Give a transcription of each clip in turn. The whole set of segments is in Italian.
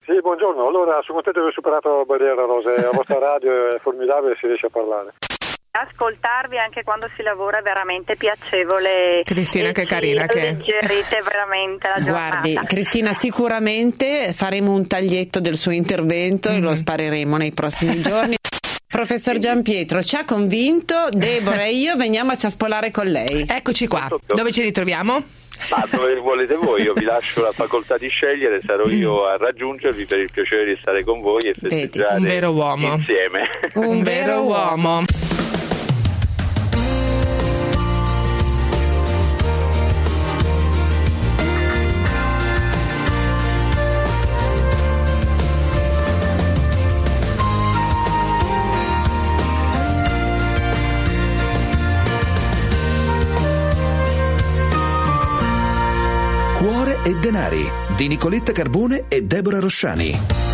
Sì, buongiorno. Allora, sono contento di aver superato la barriera rosa. La vostra radio è formidabile e si riesce a parlare. Ascoltarvi anche quando si lavora è veramente piacevole. Cristina, che carina che è. Alleggerite veramente la giornata. Guardi, Cristina, sicuramente faremo un taglietto del suo intervento e lo spareremo nei prossimi giorni. Professor Giampietro, ci ha convinto. Deborah e io veniamo a ciaspolare con lei. Eccoci qua. Dove ci ritroviamo? Ma dove volete voi, io vi lascio la facoltà di scegliere, sarò io a raggiungervi per il piacere di stare con voi e festeggiare un vero uomo. insieme. Un vero uomo. Cuore e denari di Nicoletta Carbone e Deborah Rosciani.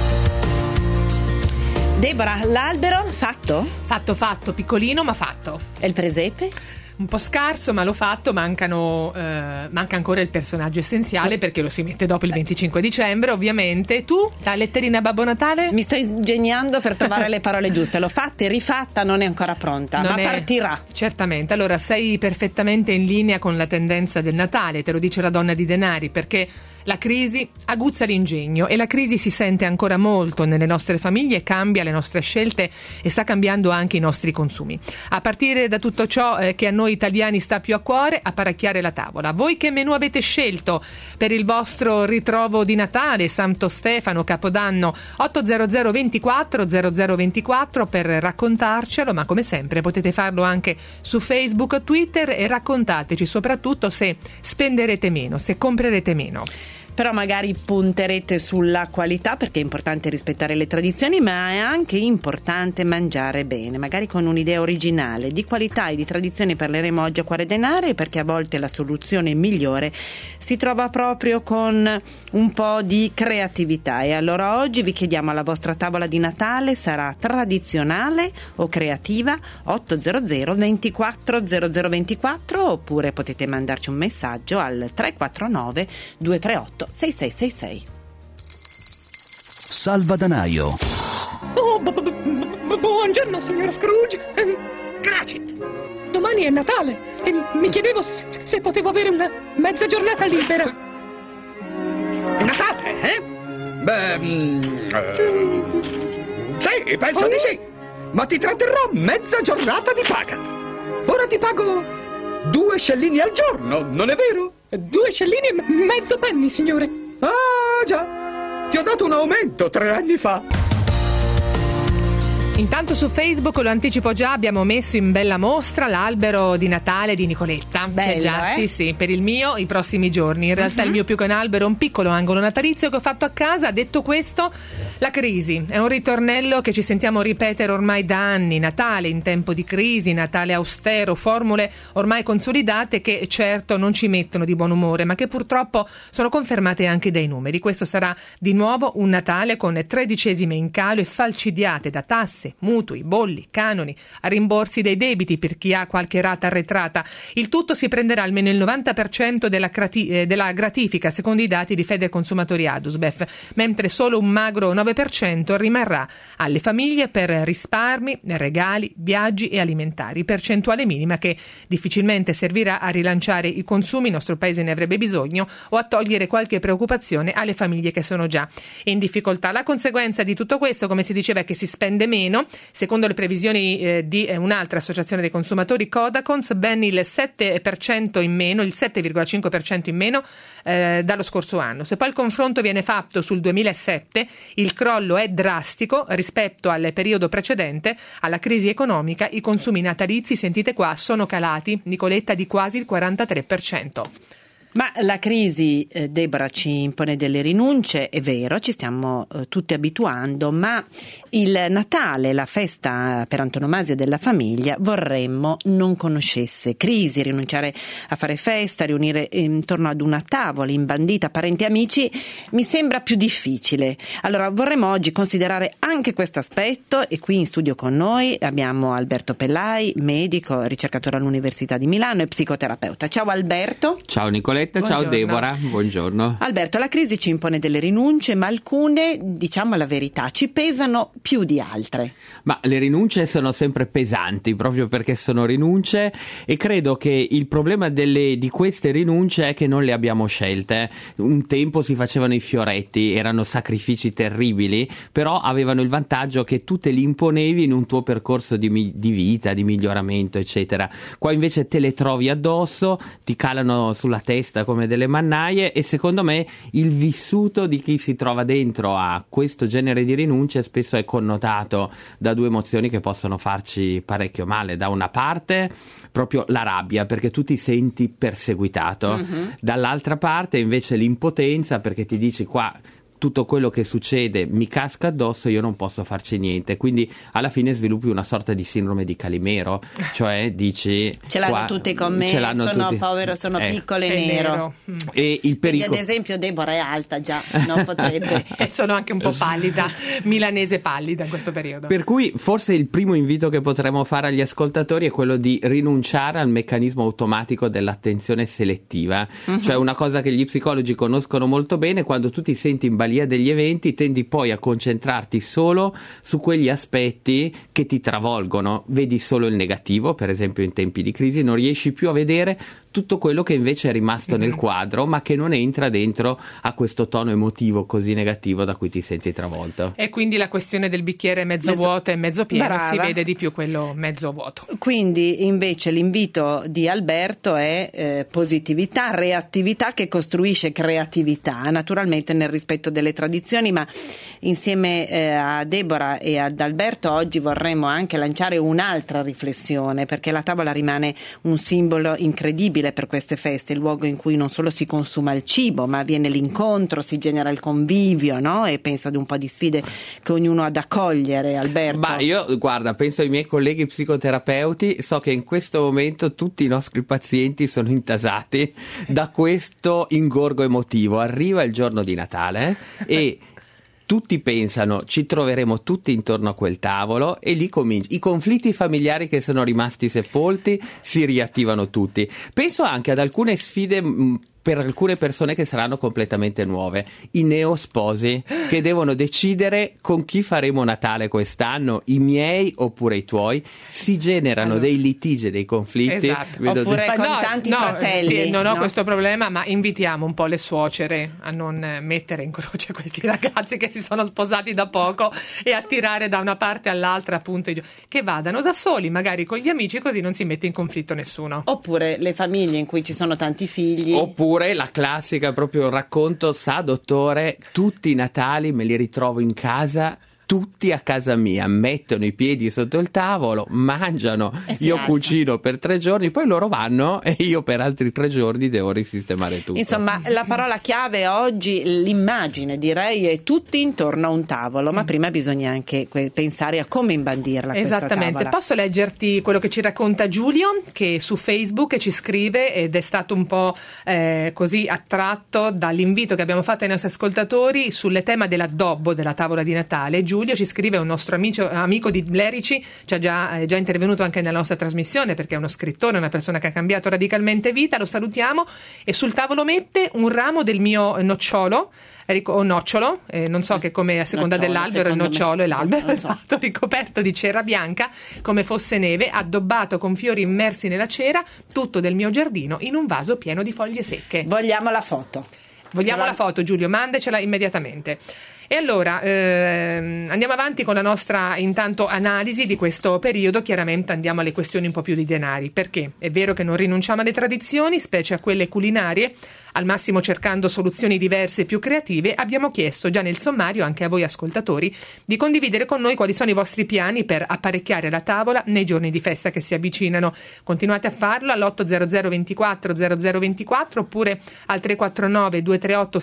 Deborah, l'albero fatto? Fatto, piccolino ma fatto. E il presepe? Un po' scarso, ma l'ho fatto. Manca ancora il personaggio essenziale, perché lo si mette dopo il 25 dicembre, ovviamente. Tu, la letterina Babbo Natale? Mi sto ingegnando per trovare le parole giuste. L'ho fatta e rifatta, non è ancora pronta, ma partirà. Certamente. Allora, sei perfettamente in linea con la tendenza del Natale, te lo dice la donna di denari, perché la crisi aguzza l'ingegno e la crisi si sente ancora molto nelle nostre famiglie, cambia le nostre scelte e sta cambiando anche i nostri consumi. A partire da tutto ciò che a noi italiani sta più a cuore, apparecchiare la tavola. Voi che menù avete scelto per il vostro ritrovo di Natale, Santo Stefano, Capodanno? 800 24 0024 per raccontarcelo, ma come sempre potete farlo anche su Facebook o Twitter e raccontateci soprattutto se spenderete meno, se comprerete meno. Però magari punterete sulla qualità, perché è importante rispettare le tradizioni, ma è anche importante mangiare bene, magari con un'idea originale. Di qualità e di tradizioni parleremo oggi a Cuore e Denari, perché a volte la soluzione migliore si trova proprio con un po' di creatività. E allora oggi vi chiediamo: la vostra tavola di Natale sarà tradizionale o creativa? 800 24 0024, oppure potete mandarci un messaggio al 349 238 6666. Salvadanaio. Oh, buongiorno, signor Scrooge. Cratchit. Domani è Natale e mi chiedevo se potevo avere una mezza giornata libera. Natale, eh? Sì, penso di sì. Ma ti tratterrò mezza giornata di paga. Ora ti pago 2 scellini al giorno, non è vero? 2 scellini e mezzo penny, signore. Ah, già. Ti ho dato un aumento 3 anni fa. Intanto su Facebook, lo anticipo già, abbiamo messo in bella mostra l'albero di Natale di Nicoletta. Bello, c'è già, sì, per il mio i prossimi giorni. In realtà il mio più che un albero è un piccolo angolo natalizio che ho fatto a casa. Detto questo, la crisi è un ritornello che ci sentiamo ripetere ormai da anni. Natale in tempo di crisi, Natale austero, formule ormai consolidate che certo non ci mettono di buon umore, ma che purtroppo sono confermate anche dai numeri. Questo sarà di nuovo un Natale con 13esime in calo e falcidiate da tasse, mutui, bolli, canoni, a rimborsi dei debiti per chi ha qualche rata arretrata. Il tutto si prenderà almeno il 90% della gratifica, secondo i dati di Federconsumatori Adusbef, mentre solo un magro 9% rimarrà alle famiglie per risparmi, regali, viaggi e alimentari, percentuale minima che difficilmente servirà a rilanciare i consumi, il nostro paese ne avrebbe bisogno, o a togliere qualche preoccupazione alle famiglie che sono già in difficoltà. La conseguenza di tutto questo, come si diceva, è che si spende meno. Secondo le previsioni di un'altra associazione dei consumatori, Codacons, ben il 7% in meno, il 7,5% in meno dallo scorso anno. Se poi il confronto viene fatto sul 2007, il crollo è drastico rispetto al periodo precedente alla crisi economica. I consumi natalizi, sentite qua, sono calati, Nicoletta, di quasi il 43%. Ma la crisi, Deborah, ci impone delle rinunce, è vero, ci stiamo tutti abituando, ma il Natale, la festa per antonomasia della famiglia, vorremmo non conoscesse crisi. Rinunciare a fare festa, riunire intorno ad una tavola imbandita parenti e amici mi sembra più difficile. Allora vorremmo oggi considerare anche questo aspetto, e qui in studio con noi abbiamo Alberto Pellai, medico, ricercatore all'Università di Milano e psicoterapeuta. Ciao Alberto. Ciao Nicoletta. Nicoletta, ciao Deborah, buongiorno. Alberto, la crisi ci impone delle rinunce, ma alcune, diciamo la verità, ci pesano più di altre. Ma le rinunce sono sempre pesanti, proprio perché sono rinunce, e credo che il problema di queste rinunce è che non le abbiamo scelte. Un tempo si facevano i fioretti, erano sacrifici terribili, però avevano il vantaggio che tu te li imponevi in un tuo percorso di vita, di miglioramento, eccetera. Qua invece te le trovi addosso, ti calano sulla testa come delle mannaie, e secondo me il vissuto di chi si trova dentro a questo genere di rinunce spesso è connotato da due emozioni che possono farci parecchio male. Da una parte proprio la rabbia, perché tu ti senti perseguitato, dall'altra parte invece l'impotenza, perché ti dici qua tutto quello che succede mi casca addosso, io non posso farci niente, quindi alla fine sviluppi una sorta di sindrome di Calimero, cioè dici ce l'hanno tutti con me, sono tutti. Povero, sono piccolo e nero. E il pericolo, ad esempio Deborah è alta già, non potrebbe. E sono anche un po' pallida, milanese pallida in questo periodo. Per cui forse il primo invito che potremmo fare agli ascoltatori è quello di rinunciare al meccanismo automatico dell'attenzione selettiva, cioè una cosa che gli psicologi conoscono molto bene: quando tu ti senti in balia degli eventi tendi poi a concentrarti solo su quegli aspetti che ti travolgono, vedi solo il negativo, per esempio in tempi di crisi non riesci più a vedere tutto quello che invece è rimasto nel quadro, ma che non entra dentro a questo tono emotivo così negativo da cui ti senti travolto. E quindi la questione del bicchiere mezzo vuoto e mezzo pieno, brava, si vede di più quello mezzo vuoto. Quindi invece l'invito di Alberto è positività, reattività che costruisce creatività, naturalmente nel rispetto delle tradizioni, ma insieme a Deborah e ad Alberto oggi vorremmo anche lanciare un'altra riflessione, perché la tavola rimane un simbolo incredibile per queste feste, il luogo in cui non solo si consuma il cibo, ma avviene l'incontro, si genera il convivio, no? E penso ad un po' di sfide che ognuno ha da cogliere, Alberto. Ma io, guarda, penso ai miei colleghi psicoterapeuti, so che in questo momento tutti i nostri pazienti sono intasati da questo ingorgo emotivo. Arriva il giorno di Natale e tutti pensano ci troveremo tutti intorno a quel tavolo, e lì cominciano i conflitti familiari che sono rimasti sepolti, si riattivano tutti. Penso anche ad alcune sfide per alcune persone che saranno completamente nuove, i neosposi che devono decidere con chi faremo Natale quest'anno, i miei oppure i tuoi. Si generano dei litigi, dei conflitti, esatto. Oppure con tanti fratelli. Sì, non ho questo problema, ma invitiamo un po' le suocere a non mettere in croce questi ragazzi che si sono sposati da poco e a tirare da una parte all'altra, appunto, che vadano da soli, magari con gli amici, così non si mette in conflitto nessuno. Oppure le famiglie in cui ci sono tanti figli. Oppure la classica, proprio racconto, sa dottore, tutti i Natali me li ritrovo in casa, tutti a casa mia, mettono i piedi sotto il tavolo, mangiano, io cucino per 3 giorni, poi loro vanno e io per altri 3 giorni devo risistemare tutto. Insomma, la parola chiave oggi, l'immagine direi, è tutti intorno a un tavolo, ma prima bisogna anche pensare a come imbandirla questa esattamente tavola. Posso leggerti quello che ci racconta Giulio, che su Facebook ci scrive, ed è stato un po' così attratto dall'invito che abbiamo fatto ai nostri ascoltatori sul tema dell'addobbo della tavola di Natale. Giulio ci scrive, un nostro amico di Lerici, è già intervenuto anche nella nostra trasmissione perché è uno scrittore, una persona che ha cambiato radicalmente vita, lo salutiamo, e sul tavolo mette un ramo del mio nocciolo, o nocciolo, non so che come a seconda nocciolo, dell'albero il nocciolo e l'albero, so. esatto, ricoperto di cera bianca come fosse neve, addobbato con fiori immersi nella cera, tutto del mio giardino in un vaso pieno di foglie secche. Vogliamo la foto. Vogliamo la foto, Giulio, mandacela immediatamente. E allora andiamo avanti con la nostra intanto analisi di questo periodo. Chiaramente andiamo alle questioni un po' più di denari, perché è vero che non rinunciamo alle tradizioni, specie a quelle culinarie, al massimo cercando soluzioni diverse e più creative. Abbiamo chiesto già nel sommario anche a voi ascoltatori di condividere con noi quali sono i vostri piani per apparecchiare la tavola nei giorni di festa che si avvicinano. Continuate a farlo all'800 24 0024 oppure al 349 238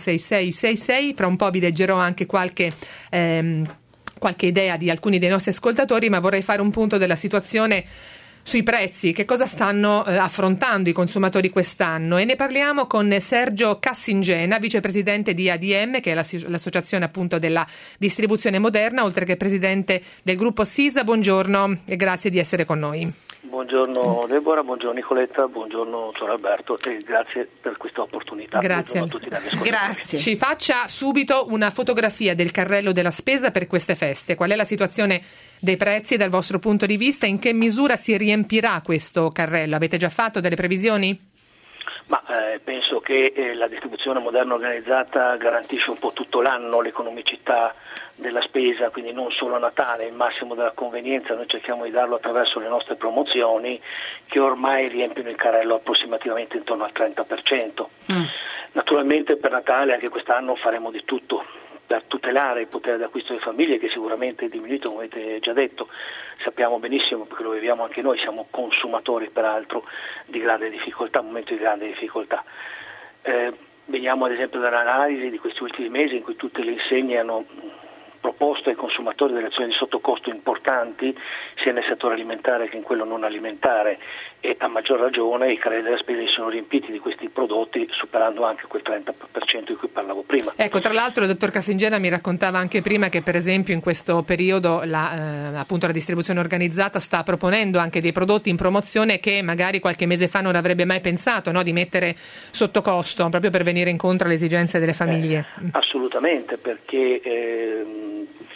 6666. Fra un po' vi leggerò anche qualche idea di alcuni dei nostri ascoltatori, ma vorrei fare un punto della situazione sui prezzi, che cosa stanno affrontando i consumatori quest'anno, e ne parliamo con Sergio Cassingena, vicepresidente di ADM, che è l'associazione appunto della distribuzione moderna, oltre che presidente del gruppo Sisa. Buongiorno e grazie di essere con noi. Buongiorno Deborah, buongiorno Nicoletta, buongiorno Ciao Alberto e grazie per questa opportunità. Grazie. A tutti gli Grazie. Ci faccia subito una fotografia del carrello della spesa per queste feste. Qual è la situazione dei prezzi dal vostro punto di vista? In che misura si riempirà questo carrello? Avete già fatto delle previsioni? Ma penso che la distribuzione moderna organizzata garantisce un po' tutto l'anno l'economicità della spesa, quindi non solo a Natale, il massimo della convenienza noi cerchiamo di darlo attraverso le nostre promozioni che ormai riempiono il carrello approssimativamente intorno al 30%. Naturalmente per Natale anche quest'anno faremo di tutto per tutelare il potere d'acquisto delle famiglie, che sicuramente è diminuito, come avete già detto. Sappiamo benissimo, perché lo viviamo anche noi, siamo consumatori peraltro di grande difficoltà, un momento di grande difficoltà. Veniamo ad esempio dall'analisi di questi ultimi mesi in cui tutte le insegne hanno proposto ai consumatori delle azioni di sottocosto importanti sia nel settore alimentare che in quello non alimentare, e a maggior ragione i carrelli della spesa si sono riempiti di questi prodotti, superando anche quel 30% di cui parlavo prima. Ecco, tra l'altro il dottor Cassingena mi raccontava anche prima che per esempio in questo periodo appunto la distribuzione organizzata sta proponendo anche dei prodotti in promozione che magari qualche mese fa non avrebbe mai pensato, no, di mettere sotto costo, proprio per venire incontro alle esigenze delle famiglie. Assolutamente, perché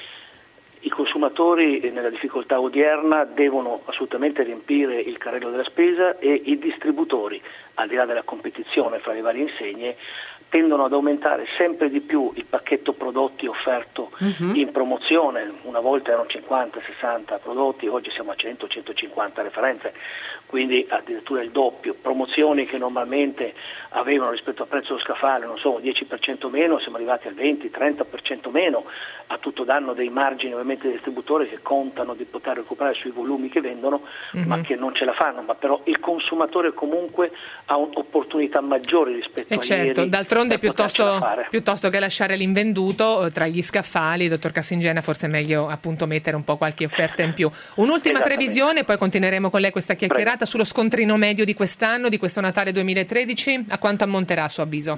i consumatori nella difficoltà odierna devono assolutamente riempire il carrello della spesa, e i distributori, al di là della competizione fra le varie insegne, tendono ad aumentare sempre di più il pacchetto prodotti offerto in promozione. Una volta erano 50-60 prodotti, oggi siamo a 100-150 referenze, quindi addirittura il doppio. Promozioni che normalmente avevano rispetto al prezzo dello scaffale, non so, 10% meno, siamo arrivati al 20-30% meno, a tutto danno dei margini ovviamente dei distributori che contano di poter recuperare sui volumi che vendono, ma che non ce la fanno. Ma però il consumatore comunque ha opportunità maggiori rispetto a certo, ieri. D'altronde piuttosto che lasciare l'invenduto tra gli scaffali, dottor Cassingena, forse è meglio appunto mettere un po' qualche offerta in più. Un'ultima previsione, poi continueremo con lei questa chiacchierata sullo scontrino medio di quest'anno, di questo Natale 2013, a quanto ammonterà a suo avviso?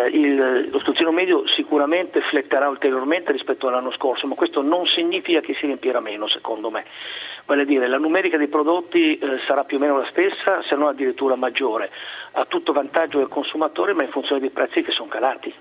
Lo scontrino medio sicuramente fletterà ulteriormente rispetto all'anno scorso, ma questo non significa che si riempirà meno, secondo me. Vale a dire, la numerica dei prodotti sarà più o meno la stessa, se non addirittura maggiore, a tutto vantaggio del consumatore, ma in funzione dei prezzi che sono calati.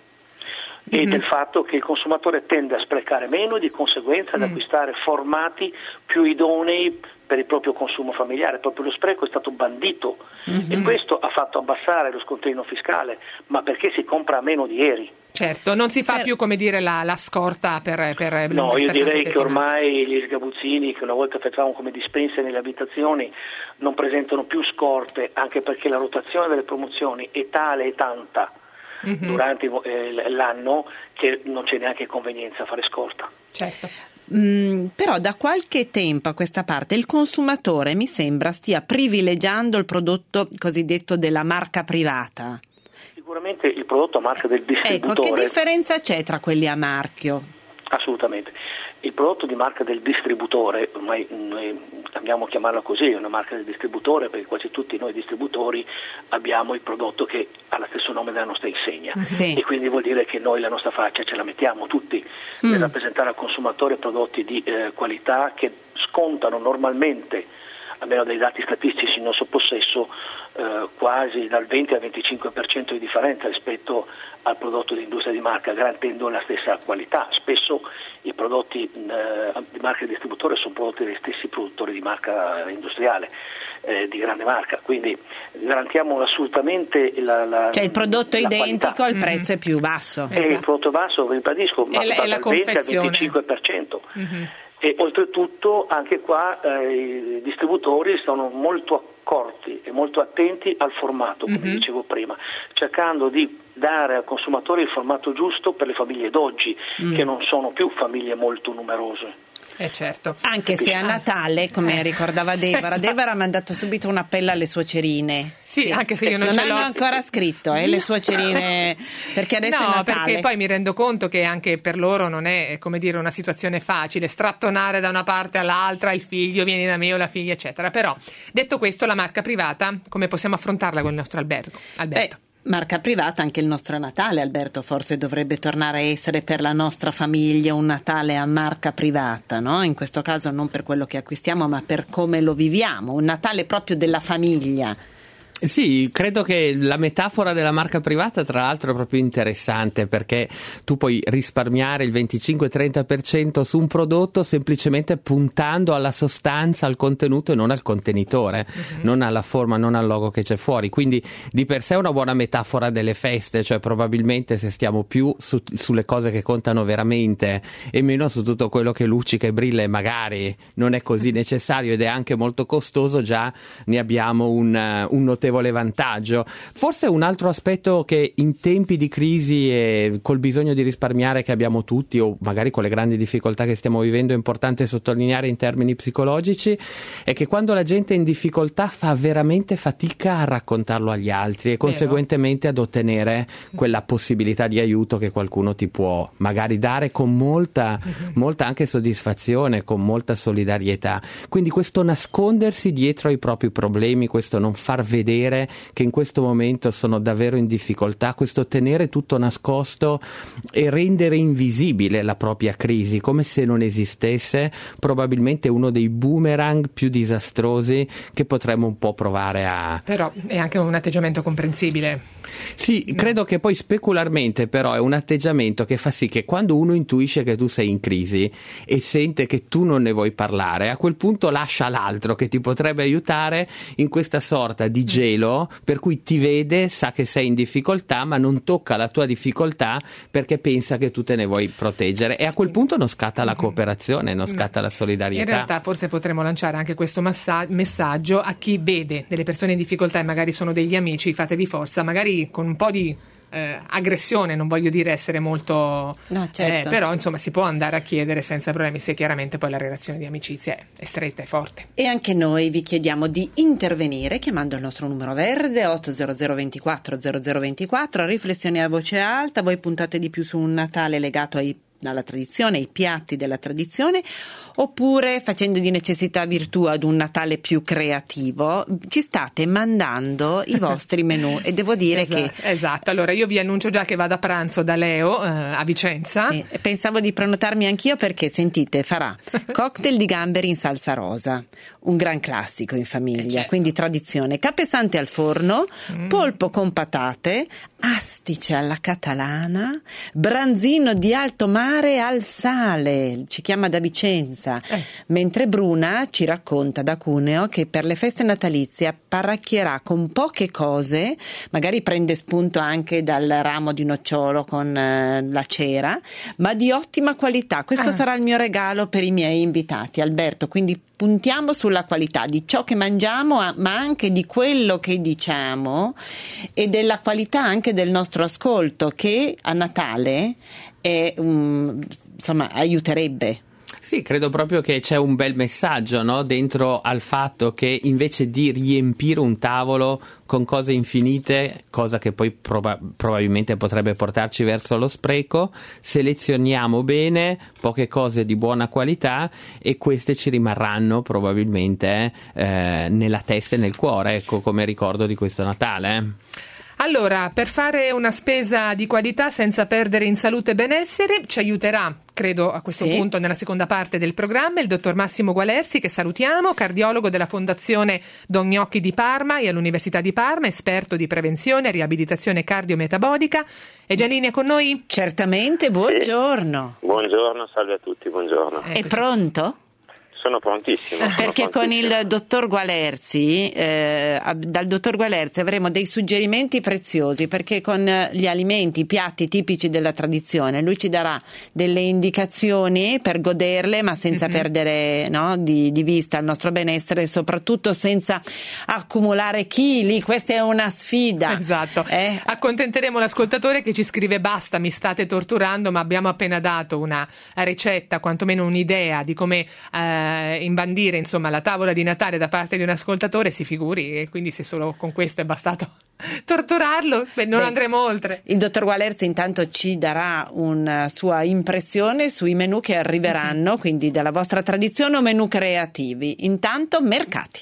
E del fatto che il consumatore tende a sprecare meno e di conseguenza ad acquistare formati più idonei per il proprio consumo familiare. Proprio lo spreco è stato bandito e questo ha fatto abbassare lo scontrino fiscale, ma perché si compra meno di ieri. Certo, non si fa più, come dire, la scorta per No, io direi che settimane. ormai gli sgabuzzini che una volta effettuavamo come dispense nelle abitazioni non presentano più scorte, anche perché la rotazione delle promozioni è tale e tanta durante l'anno che non c'è neanche convenienza a fare scorta. Certo. Però da qualche tempo a questa parte il consumatore mi sembra stia privilegiando il prodotto cosiddetto della marca privata. Sicuramente il prodotto a marca del distributore. Ecco, che differenza c'è tra quelli a marchio? Assolutamente. Il prodotto di marca del distributore, ormai noi amiamo chiamarla così, è una marca del distributore, perché quasi tutti noi distributori abbiamo il prodotto che ha lo stesso nome della nostra insegna, e quindi vuol dire che noi la nostra faccia ce la mettiamo tutti per rappresentare al consumatore prodotti di qualità che scontano normalmente, almeno dai dati statistici in nostro possesso, quasi dal 20 al 25% di differenza rispetto al prodotto di industria di marca, garantendo la stessa qualità. Spesso i prodotti di marca di distributore sono prodotti dai stessi produttori di marca industriale, di grande marca, quindi garantiamo assolutamente cioè il prodotto è identico, il prezzo è più basso. Il prodotto basso, ribadisco, ma dal 20 al 25%. E oltretutto anche qua i distributori sono molto accorti e molto attenti al formato, come dicevo prima, cercando di dare al consumatore il formato giusto per le famiglie d'oggi, che non sono più famiglie molto numerose. Certo. Anche se a Natale, come ricordava Deborah, Deborah ha mandato subito un appello alle suocerine. Sì, anche se io non ce l'ho. Non hanno ancora scritto le suocerine, perché adesso è Natale. No, perché poi mi rendo conto che anche per loro non è, come dire, una situazione facile, strattonare da una parte all'altra, il figlio vieni da me o la figlia, eccetera. Però, detto questo, la marca privata, come possiamo affrontarla con il nostro Alberto? Marca privata, anche il nostro Natale, Alberto, forse dovrebbe tornare a essere per la nostra famiglia un Natale a marca privata, no? In questo caso non per quello che acquistiamo, ma per come lo viviamo, un Natale proprio della famiglia. Sì, credo che la metafora della marca privata tra l'altro è proprio interessante, perché tu puoi risparmiare il 25-30% su un prodotto semplicemente puntando alla sostanza, al contenuto e non al contenitore, non alla forma, non al logo che c'è fuori. Quindi di per sé è una buona metafora delle feste, cioè probabilmente se stiamo più sulle cose che contano veramente e meno su tutto quello che luccica e brilla e magari non è così necessario ed è anche molto costoso, già ne abbiamo un notevole vantaggio. Forse un altro aspetto che in tempi di crisi e col bisogno di risparmiare che abbiamo tutti, o magari con le grandi difficoltà che stiamo vivendo, è importante sottolineare in termini psicologici, è che quando la gente è in difficoltà fa veramente fatica a raccontarlo agli altri e conseguentemente ad ottenere quella possibilità di aiuto che qualcuno ti può magari dare con molta anche soddisfazione, con molta solidarietà. Quindi questo nascondersi dietro ai propri problemi, questo non far vedere che in questo momento sono davvero in difficoltà, questo tenere tutto nascosto e rendere invisibile la propria crisi come se non esistesse, probabilmente uno dei boomerang più disastrosi che potremmo un po' provare a... Però è anche un atteggiamento comprensibile. Sì, credo che poi specularmente però è un atteggiamento che fa sì che quando uno intuisce che tu sei in crisi e sente che tu non ne vuoi parlare, a quel punto lascia l'altro che ti potrebbe aiutare in questa sorta di gelo per cui ti vede, sa che sei in difficoltà ma non tocca la tua difficoltà perché pensa che tu te ne vuoi proteggere e a quel punto non scatta la cooperazione, non scatta la solidarietà. In realtà forse potremmo lanciare anche questo messaggio a chi vede delle persone in difficoltà e magari sono degli amici, fatevi forza, magari con un po' di aggressione, non voglio dire essere molto però insomma si può andare a chiedere senza problemi, se chiaramente poi la relazione di amicizia è stretta e forte. E anche noi vi chiediamo di intervenire chiamando il nostro numero verde 800 24 0024, riflessioni a voce alta. Voi puntate di più su un Natale legato alla tradizione, ai piatti della tradizione, oppure facendo di necessità virtù ad un Natale più creativo? Ci state mandando i vostri menù e devo dire esatto, allora io vi annuncio già che vado a pranzo da Leo a Vicenza. Sì, pensavo di prenotarmi anch'io perché sentite, farà cocktail di gamberi in salsa rosa, un gran classico in famiglia, quindi tradizione, capesante al forno, polpo con patate, astice alla catalana, branzino di alto mare al sale, ci chiama da Vicenza, mentre Bruna ci racconta da Cuneo che per le feste natalizie apparecchierà con poche cose, magari prende spunto anche dal ramo di nocciolo con la cera, ma di ottima qualità. Questo sarà il mio regalo per i miei invitati, Alberto, quindi puntiamo sulla qualità di ciò che mangiamo, ma anche di quello che diciamo e della qualità anche del nostro ascolto, che a Natale insomma aiuterebbe. Sì, credo proprio che c'è un bel messaggio, no? Dentro al fatto che invece di riempire un tavolo con cose infinite, cosa che poi probabilmente potrebbe portarci verso lo spreco, selezioniamo bene poche cose di buona qualità e queste ci rimarranno probabilmente nella testa e nel cuore, ecco, come ricordo di questo Natale. Allora, per fare una spesa di qualità senza perdere in salute e benessere, ci aiuterà, credo a questo punto nella seconda parte del programma, il dottor Massimo Gualerzi, che salutiamo, cardiologo della Fondazione Don Gnocchi di Parma e all'Università di Parma, esperto di prevenzione e riabilitazione cardiometabolica. È già in linea con noi? Certamente, buongiorno. Buongiorno, salve a tutti, buongiorno. È pronto? Sono prontissimo. Perché con il dottor Gualerzi, dal dottor Gualerzi avremo dei suggerimenti preziosi, perché con gli alimenti, i piatti tipici della tradizione, lui ci darà delle indicazioni per goderle, ma senza perdere, no, di vista il nostro benessere, e soprattutto senza accumulare chili. Questa è una sfida. Esatto. Accontenteremo l'ascoltatore che ci scrive: basta, mi state torturando, ma abbiamo appena dato una ricetta, quantomeno un'idea di come imbandire, insomma, la tavola di Natale da parte di un ascoltatore, si figuri, e quindi se solo con questo è bastato torturarlo, non andremo oltre. Il dottor Gualerzi intanto ci darà una sua impressione sui menù che arriveranno, quindi della vostra tradizione o menù creativi. Intanto mercati.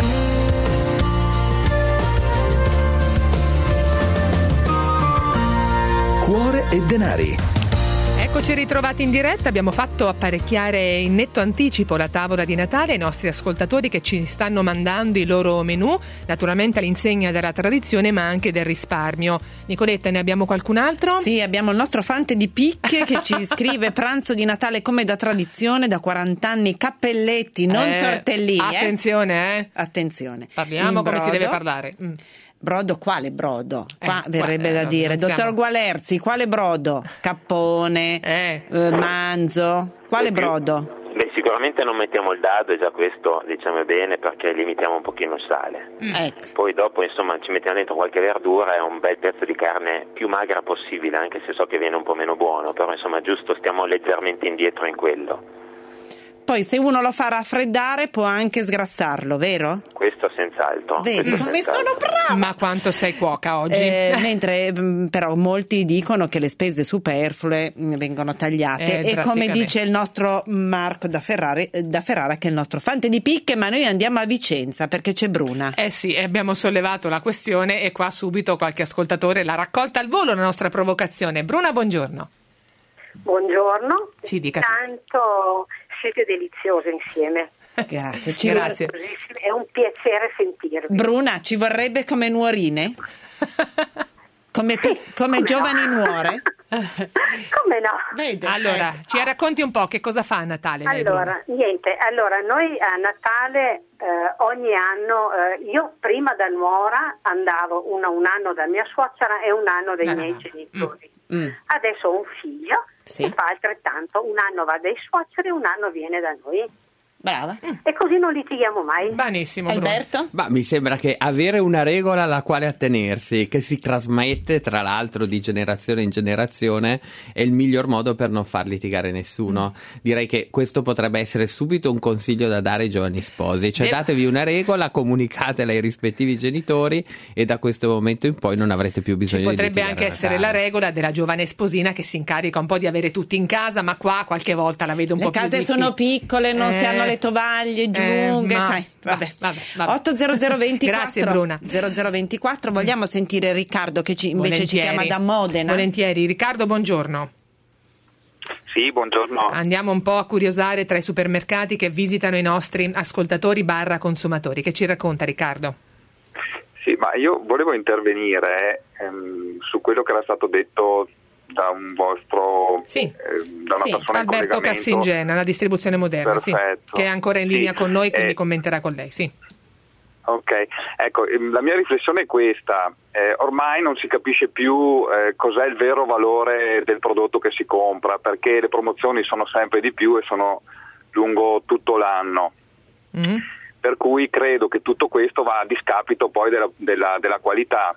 Cuore e denari. Eccoci ritrovati in diretta, abbiamo fatto apparecchiare in netto anticipo la tavola di Natale ai nostri ascoltatori che ci stanno mandando i loro menù, naturalmente all'insegna della tradizione ma anche del risparmio. Nicoletta, ne abbiamo qualcun altro? Sì, abbiamo il nostro Fante di Picche che ci scrive: pranzo di Natale come da tradizione, da 40 anni, cappelletti, non tortellini. Attenzione, Attenzione. Parliamo come si deve parlare. Brodo, quale brodo? Qua verrebbe da non dire. siamo... Dottor Gualerzi, quale brodo? Cappone, manzo, quale brodo? Beh, sicuramente non mettiamo il dado, e già questo diciamo bene, perché limitiamo un pochino il sale. Ecco. Poi dopo, insomma, ci mettiamo dentro qualche verdura e un bel pezzo di carne più magra possibile, anche se so che viene un po' meno buono, però insomma giusto, stiamo leggermente indietro in quello. Poi se uno lo fa raffreddare può anche sgrassarlo, vero? Questo senz'altro. Vedi come sono brava! Ma quanto sei cuoca oggi? Mentre però molti dicono che le spese superflue vengono tagliate, e come dice il nostro Marco da Ferrara, che è il nostro Fante di Picche, ma noi andiamo a Vicenza perché c'è Bruna. Sì, abbiamo sollevato la questione e qua subito qualche ascoltatore l'ha raccolta al volo la nostra provocazione. Bruna, buongiorno. Buongiorno. Ci dica. Tanto siete deliziose insieme. Grazie. Grazie. È un piacere sentirvi. Bruna, ci vorrebbe come nuorine? Come giovani nuore? Come no? Vede, allora, ci racconti un po' che cosa fa a Natale? Allora, noi a Natale ogni anno, io prima da nuora andavo un anno da mia suocera e un anno dai miei genitori. Adesso ho un figlio che fa altrettanto, un anno va dai suoceri e un anno viene da noi. Brava. E così non litighiamo mai. Benissimo. Alberto? Ma mi sembra che avere una regola alla quale attenersi, che si trasmette tra l'altro di generazione in generazione, è il miglior modo per non far litigare nessuno. Direi che questo potrebbe essere subito un consiglio da dare ai giovani sposi, cioè datevi una regola, comunicatela ai rispettivi genitori e da questo momento in poi non avrete più bisogno di litigare. Potrebbe anche essere la regola della giovane sposina che si incarica un po' di avere tutti in casa, ma qua qualche volta la vedo un po' più difficile. Le case sono piccole, non si hanno le tovaglie lunghe, sai, vabbè. 80024. Grazie Bruna. 0024. Vogliamo sentire Riccardo che invece ci chiama da Modena. Volentieri. Riccardo, buongiorno. Sì, buongiorno. Andiamo un po' a curiosare tra i supermercati che visitano i nostri ascoltatori / consumatori. Che ci racconta Riccardo? Sì, ma io volevo intervenire su quello che era stato detto da un vostro da una persona in Alberto collegamento. Cassingena, la distribuzione moderna, che è ancora in linea con noi, quindi commenterà con lei. Ok, ecco, la mia riflessione è questa: ormai non si capisce più cos'è il vero valore del prodotto che si compra, perché le promozioni sono sempre di più e sono lungo tutto l'anno. Per cui credo che tutto questo va a discapito poi della qualità,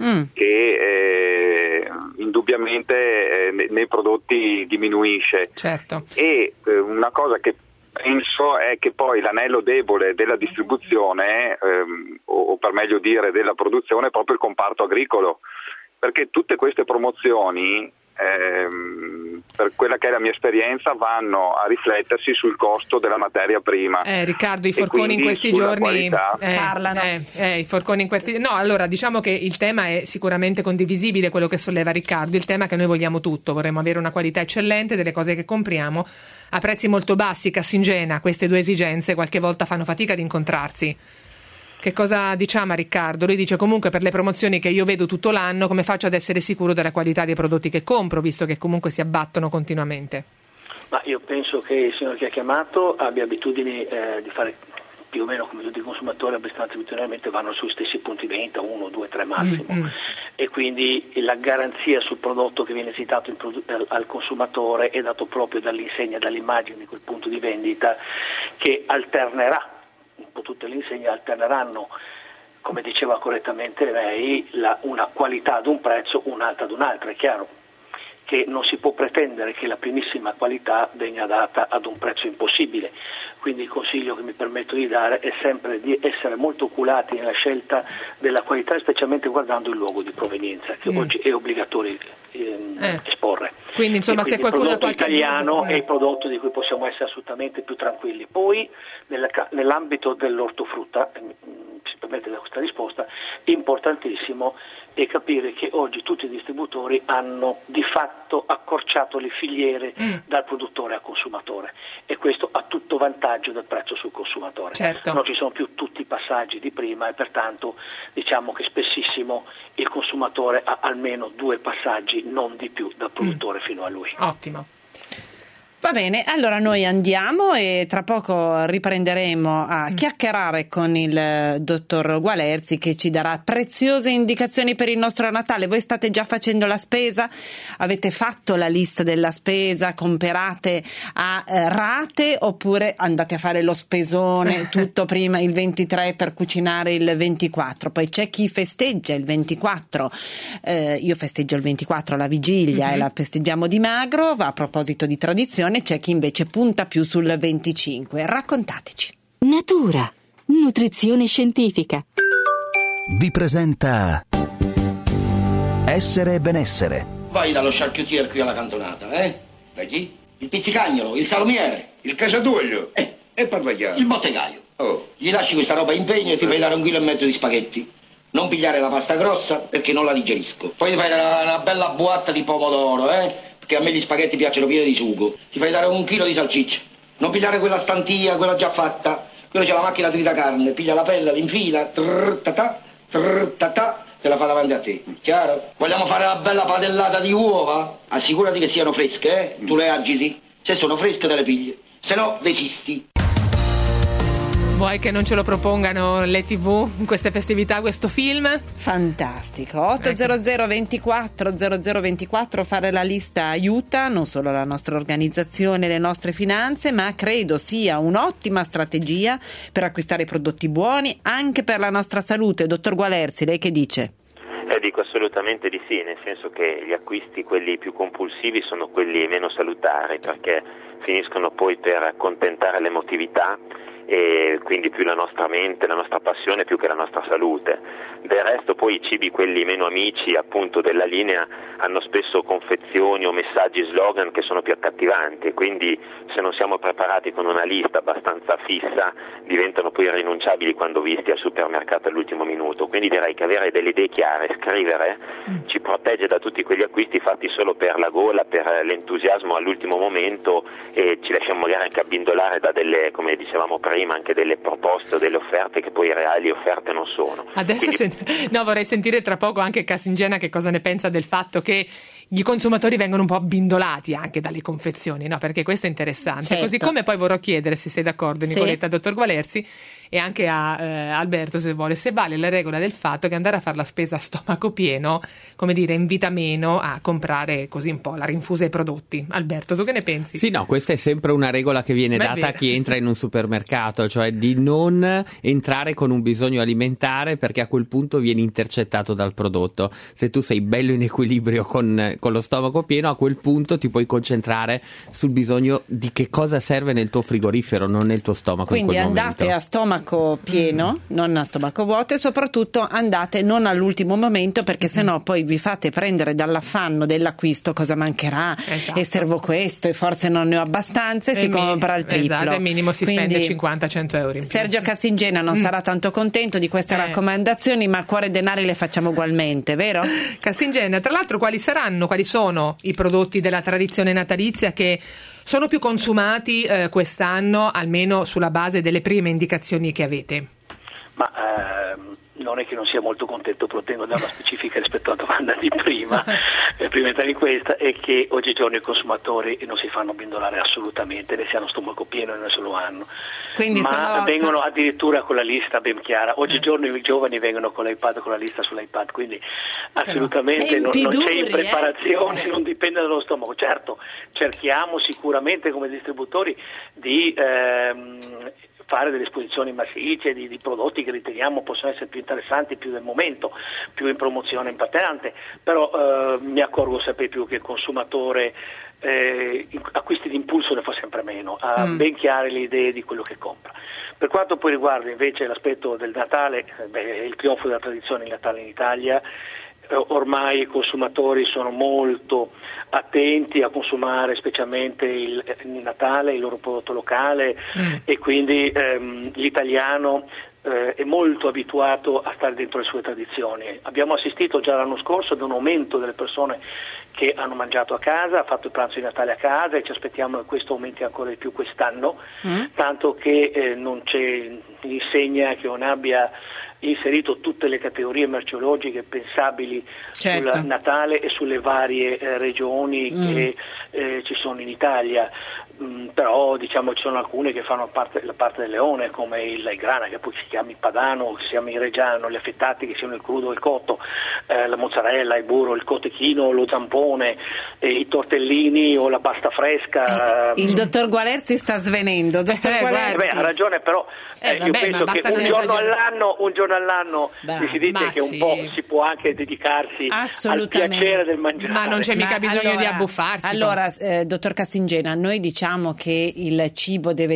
che indubbiamente nei prodotti diminuisce. Certo. E una cosa che penso è che poi l'anello debole della distribuzione, o per meglio dire della produzione, è proprio il comparto agricolo, perché tutte queste promozioni, per quella che è la mia esperienza, vanno a riflettersi sul costo della materia prima. Riccardo, i forconi in questi giorni parlano. I forconi in questi... No, allora diciamo che il tema è sicuramente condivisibile, quello che solleva Riccardo. Il tema è che noi vogliamo tutto, vorremmo avere una qualità eccellente delle cose che compriamo a prezzi molto bassi. Cassingena, queste due esigenze qualche volta fanno fatica ad incontrarsi. Che cosa diciamo a Riccardo? Lui dice: comunque per le promozioni che io vedo tutto l'anno, come faccio ad essere sicuro della qualità dei prodotti che compro, visto che comunque si abbattono continuamente? Ma io penso che il signor che ha chiamato abbia abitudini di fare più o meno come tutti i consumatori, abitudinalmente vanno sui stessi punti vendita, 1, 2, 3 massimo, e quindi la garanzia sul prodotto che viene citato al consumatore è dato proprio dall'insegna, dall'immagine di quel punto di vendita, che alternerà, un po' tutte le insegne alterneranno, come diceva correttamente lei, una qualità ad un prezzo, un'altra ad un'altra. È chiaro che non si può pretendere che la primissima qualità venga data ad un prezzo impossibile, quindi il consiglio che mi permetto di dare è sempre di essere molto oculati nella scelta della qualità, specialmente guardando il luogo di provenienza, che oggi è obbligatorio esporre. Quindi insomma, se qualcuno il prodotto italiano è il prodotto di cui possiamo essere assolutamente più tranquilli. Poi nell'ambito dell'ortofrutta, si permette questa risposta, importantissimo è capire che oggi tutti i distributori hanno di fatto accorciato le filiere dal produttore al consumatore, e questo a tutto vantaggio del prezzo sul consumatore. Certo. Non ci sono più tutti i passaggi di prima, e pertanto diciamo che spessissimo il consumatore ha almeno 2 passaggi, non di più, dal produttore fino a lui. Ottimo. Va bene, allora noi andiamo e tra poco riprenderemo a chiacchierare con il dottor Gualerzi, che ci darà preziose indicazioni per il nostro Natale. Voi state già facendo la spesa? Avete fatto la lista della spesa? Comperate a rate oppure andate a fare lo spesone tutto prima il 23 per cucinare il 24? Poi c'è chi festeggia il 24, io festeggio il 24 la vigilia e la festeggiamo di magro. A proposito di tradizione, c'è chi invece punta più sul 25. Raccontateci. Natura, nutrizione scientifica. Vi presenta Essere e Benessere. Vai dallo charcutier qui alla cantonata, Da chi? Il pizzicagnolo, il salumiere, il casatuoglio. E parvagliare. Il bottegaio. Oh. Gli lasci questa roba impegno e ti fai dare 1,5 kg di spaghetti. Non pigliare la pasta grossa perché non la digerisco. Poi ti fai una bella buatta di pomodoro, perché a me gli spaghetti piacciono pieni di sugo. Ti fai dare 1 chilo di salsiccia. Non pigliare quella stantia, quella già fatta. Quella c'è la macchina tritacarne, piglia la pelle, l'infila, te la fa davanti a te. Chiaro? Vogliamo fare la bella padellata di uova? Assicurati che siano fresche, Tu le agiti. Se sono fresche te le pigli, se no desisti. Vuoi che non ce lo propongano le TV in queste festività, questo film? Fantastico. 800 24 0024, fare la lista aiuta non solo la nostra organizzazione e le nostre finanze, ma credo sia un'ottima strategia per acquistare prodotti buoni anche per la nostra salute. Dottor Gualerzi, lei che dice? Dico assolutamente di sì, nel senso che gli acquisti, quelli più compulsivi, sono quelli meno salutari, perché finiscono poi per accontentare l'emotività e quindi più la nostra mente, la nostra passione più che la nostra salute. Del resto poi i cibi, quelli meno amici appunto della linea, hanno spesso confezioni o messaggi slogan che sono più accattivanti, e quindi se non siamo preparati con una lista abbastanza fissa diventano poi irrinunciabili quando visti al supermercato all'ultimo minuto. Quindi direi che avere delle idee chiare, scrivere, ci protegge da tutti quegli acquisti fatti solo per la gola, per l'entusiasmo all'ultimo momento, e ci lasciamo magari anche abbindolare da delle, come dicevamo prima, anche delle proposte o delle offerte che poi reali offerte non sono. Adesso vorrei sentire tra poco anche Casingena che cosa ne pensa del fatto che i consumatori vengono un po' abbindolati anche dalle confezioni, no? Perché questo è interessante. Certo. Così come poi vorrò chiedere, se sei d'accordo Nicoletta, dottor Gualerzi, e anche a Alberto se vuole, se vale la regola del fatto che andare a fare la spesa a stomaco pieno, come dire, invita meno a comprare così un po' la rinfusa ai prodotti. Alberto, tu che ne pensi? Sì, no, questa è sempre una regola che viene data a chi entra in un supermercato, cioè di non entrare con un bisogno alimentare, perché a quel punto vieni intercettato dal prodotto. Se tu sei bello in equilibrio con lo stomaco pieno, a quel punto ti puoi concentrare sul bisogno di che cosa serve nel tuo frigorifero, non nel tuo stomaco. Quindi in quel andate momento a stomaco pieno, non a stomaco vuoto, e soprattutto andate non all'ultimo momento, perché sennò poi vi fate prendere dall'affanno dell'acquisto, cosa mancherà, e servo questo e forse non ne ho abbastanza, e si compra il triplo. Esatto, al minimo si spende 50-100 euro in più. Sergio Casingena non sarà tanto contento di queste raccomandazioni, ma cuore e denari le facciamo ugualmente, vero? Casingena, tra l'altro quali sono i prodotti della tradizione natalizia che sono più consumati quest'anno, almeno sulla base delle prime indicazioni che avete? Ma non è che non sia molto contento, però tengo a dare una specifica rispetto alla domanda di prima, prima di questa, è che oggigiorno i consumatori non si fanno bindolare assolutamente, ne si hanno stomaco pieno e non se lo hanno. Quindi ma vengono addirittura con la lista ben chiara. Oggigiorno i giovani vengono con l'iPad, con la lista sull'iPad, quindi assolutamente non c'è impreparazione, non dipende dallo stomaco. Certo, cerchiamo sicuramente come distributori di fare delle esposizioni massicce di prodotti che riteniamo possono essere più interessanti, più del momento, più in promozione importante, però mi accorgo sempre più che il consumatore acquisti d'impulso ne fa sempre meno, ha ben chiare le idee di quello che compra. Per quanto poi riguarda invece l'aspetto del Natale, il trionfo della tradizione, il Natale in Italia, ormai i consumatori sono molto attenti a consumare specialmente il Natale, il loro prodotto locale e quindi l'italiano è molto abituato a stare dentro le sue tradizioni. Abbiamo assistito già l'anno scorso ad un aumento delle persone che hanno mangiato a casa, ha fatto il pranzo di Natale a casa e ci aspettiamo che questo aumenti ancora di più quest'anno, tanto che non c'è insegna che non abbia inserito tutte le categorie merceologiche pensabili sul Natale e sulle varie regioni che ci sono in Italia. Però diciamo ci sono alcune che fanno la parte del leone, come il grana, che poi si chiama il padano, che si chiama il reggiano, gli affettati che siano il crudo o il cotto, la mozzarella, il burro, il cotechino, lo zampone, i tortellini o la pasta fresca. Il dottor Gualerzi sta svenendo. Dottor Gualerzi. Ha ragione, però io penso che un giorno all'anno si dice che un po' si può anche dedicarsi al piacere del mangiare. Ma non c'è mica bisogno di abbuffarsi. Allora, dottor Cassingena, noi diciamo che il cibo deve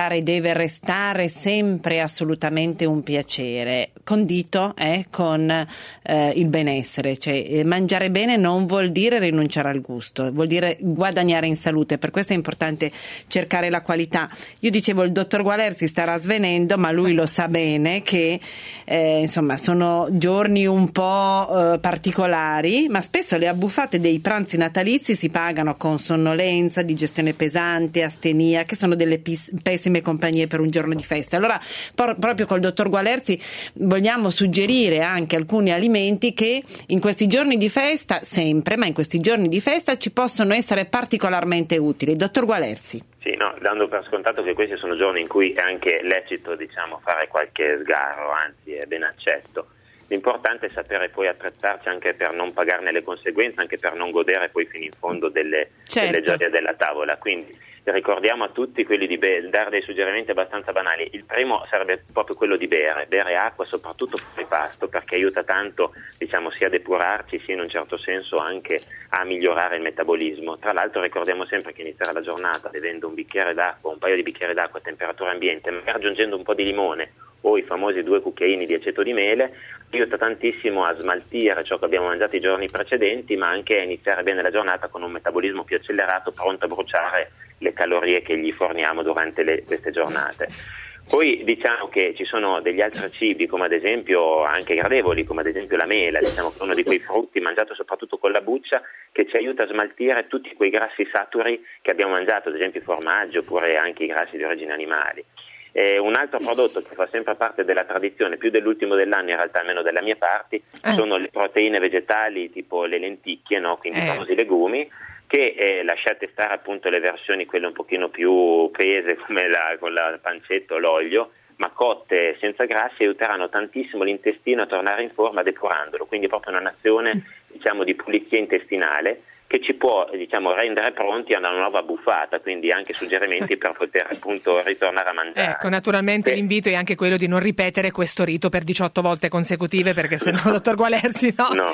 restare sempre assolutamente un piacere, condito con il benessere, cioè mangiare bene non vuol dire rinunciare al gusto, vuol dire guadagnare in salute, per questo è importante cercare la qualità. Io dicevo, il dottor Gualerzi starà svenendo, ma lui lo sa bene che insomma sono giorni un po' particolari, ma spesso le abbuffate dei pranzi natalizi si pagano con sonnolenza, digestione pesante, astenia, che sono delle pessime compagnie per un giorno di festa. Allora proprio col dottor Gualerzi vogliamo suggerire anche alcuni alimenti che in questi giorni di festa, sempre, ma in questi giorni di festa ci possono essere particolarmente utili. Dottor Gualerzi. Sì, no, dando per scontato che questi sono giorni in cui è anche lecito, fare qualche sgarro, anzi è ben accetto. L'importante è sapere poi attrezzarci anche per non pagarne le conseguenze, anche per non godere poi fino in fondo delle gioie della tavola. Quindi ricordiamo a tutti quelli di dare dei suggerimenti abbastanza banali. Il primo sarebbe proprio quello di bere acqua, soprattutto fuori pasto, perché aiuta tanto sia a depurarci, sia in un certo senso anche a migliorare il metabolismo. Tra l'altro ricordiamo sempre che iniziare la giornata bevendo un bicchiere d'acqua, un paio di bicchieri d'acqua a temperatura ambiente, magari aggiungendo un po' di limone o i famosi 2 cucchiaini di aceto di mele, aiuta tantissimo a smaltire ciò che abbiamo mangiato i giorni precedenti, ma anche a iniziare bene la giornata con un metabolismo più accelerato, pronto a bruciare le calorie che gli forniamo durante queste giornate. Poi diciamo che ci sono degli altri cibi, come ad esempio anche gradevoli, come ad esempio la mela, che è uno di quei frutti mangiato soprattutto con la buccia, che ci aiuta a smaltire tutti quei grassi saturi che abbiamo mangiato, ad esempio i formaggi oppure anche i grassi di origine animali. Un altro prodotto che fa sempre parte della tradizione, più dell'ultimo dell'anno in realtà, almeno della mia parte, sono le proteine vegetali tipo le lenticchie, quindi i famosi legumi, che lasciate stare appunto le versioni quelle un pochino più pese come con la pancetta o l'olio, ma cotte senza grassi aiuteranno tantissimo l'intestino a tornare in forma depurandolo, quindi proprio un'azione di pulizia intestinale che ci può rendere pronti a una nuova buffata, quindi anche suggerimenti per poter appunto ritornare a mangiare. Ecco, naturalmente l'invito è anche quello di non ripetere questo rito per 18 volte consecutive, perché sennò dottor Gualerzi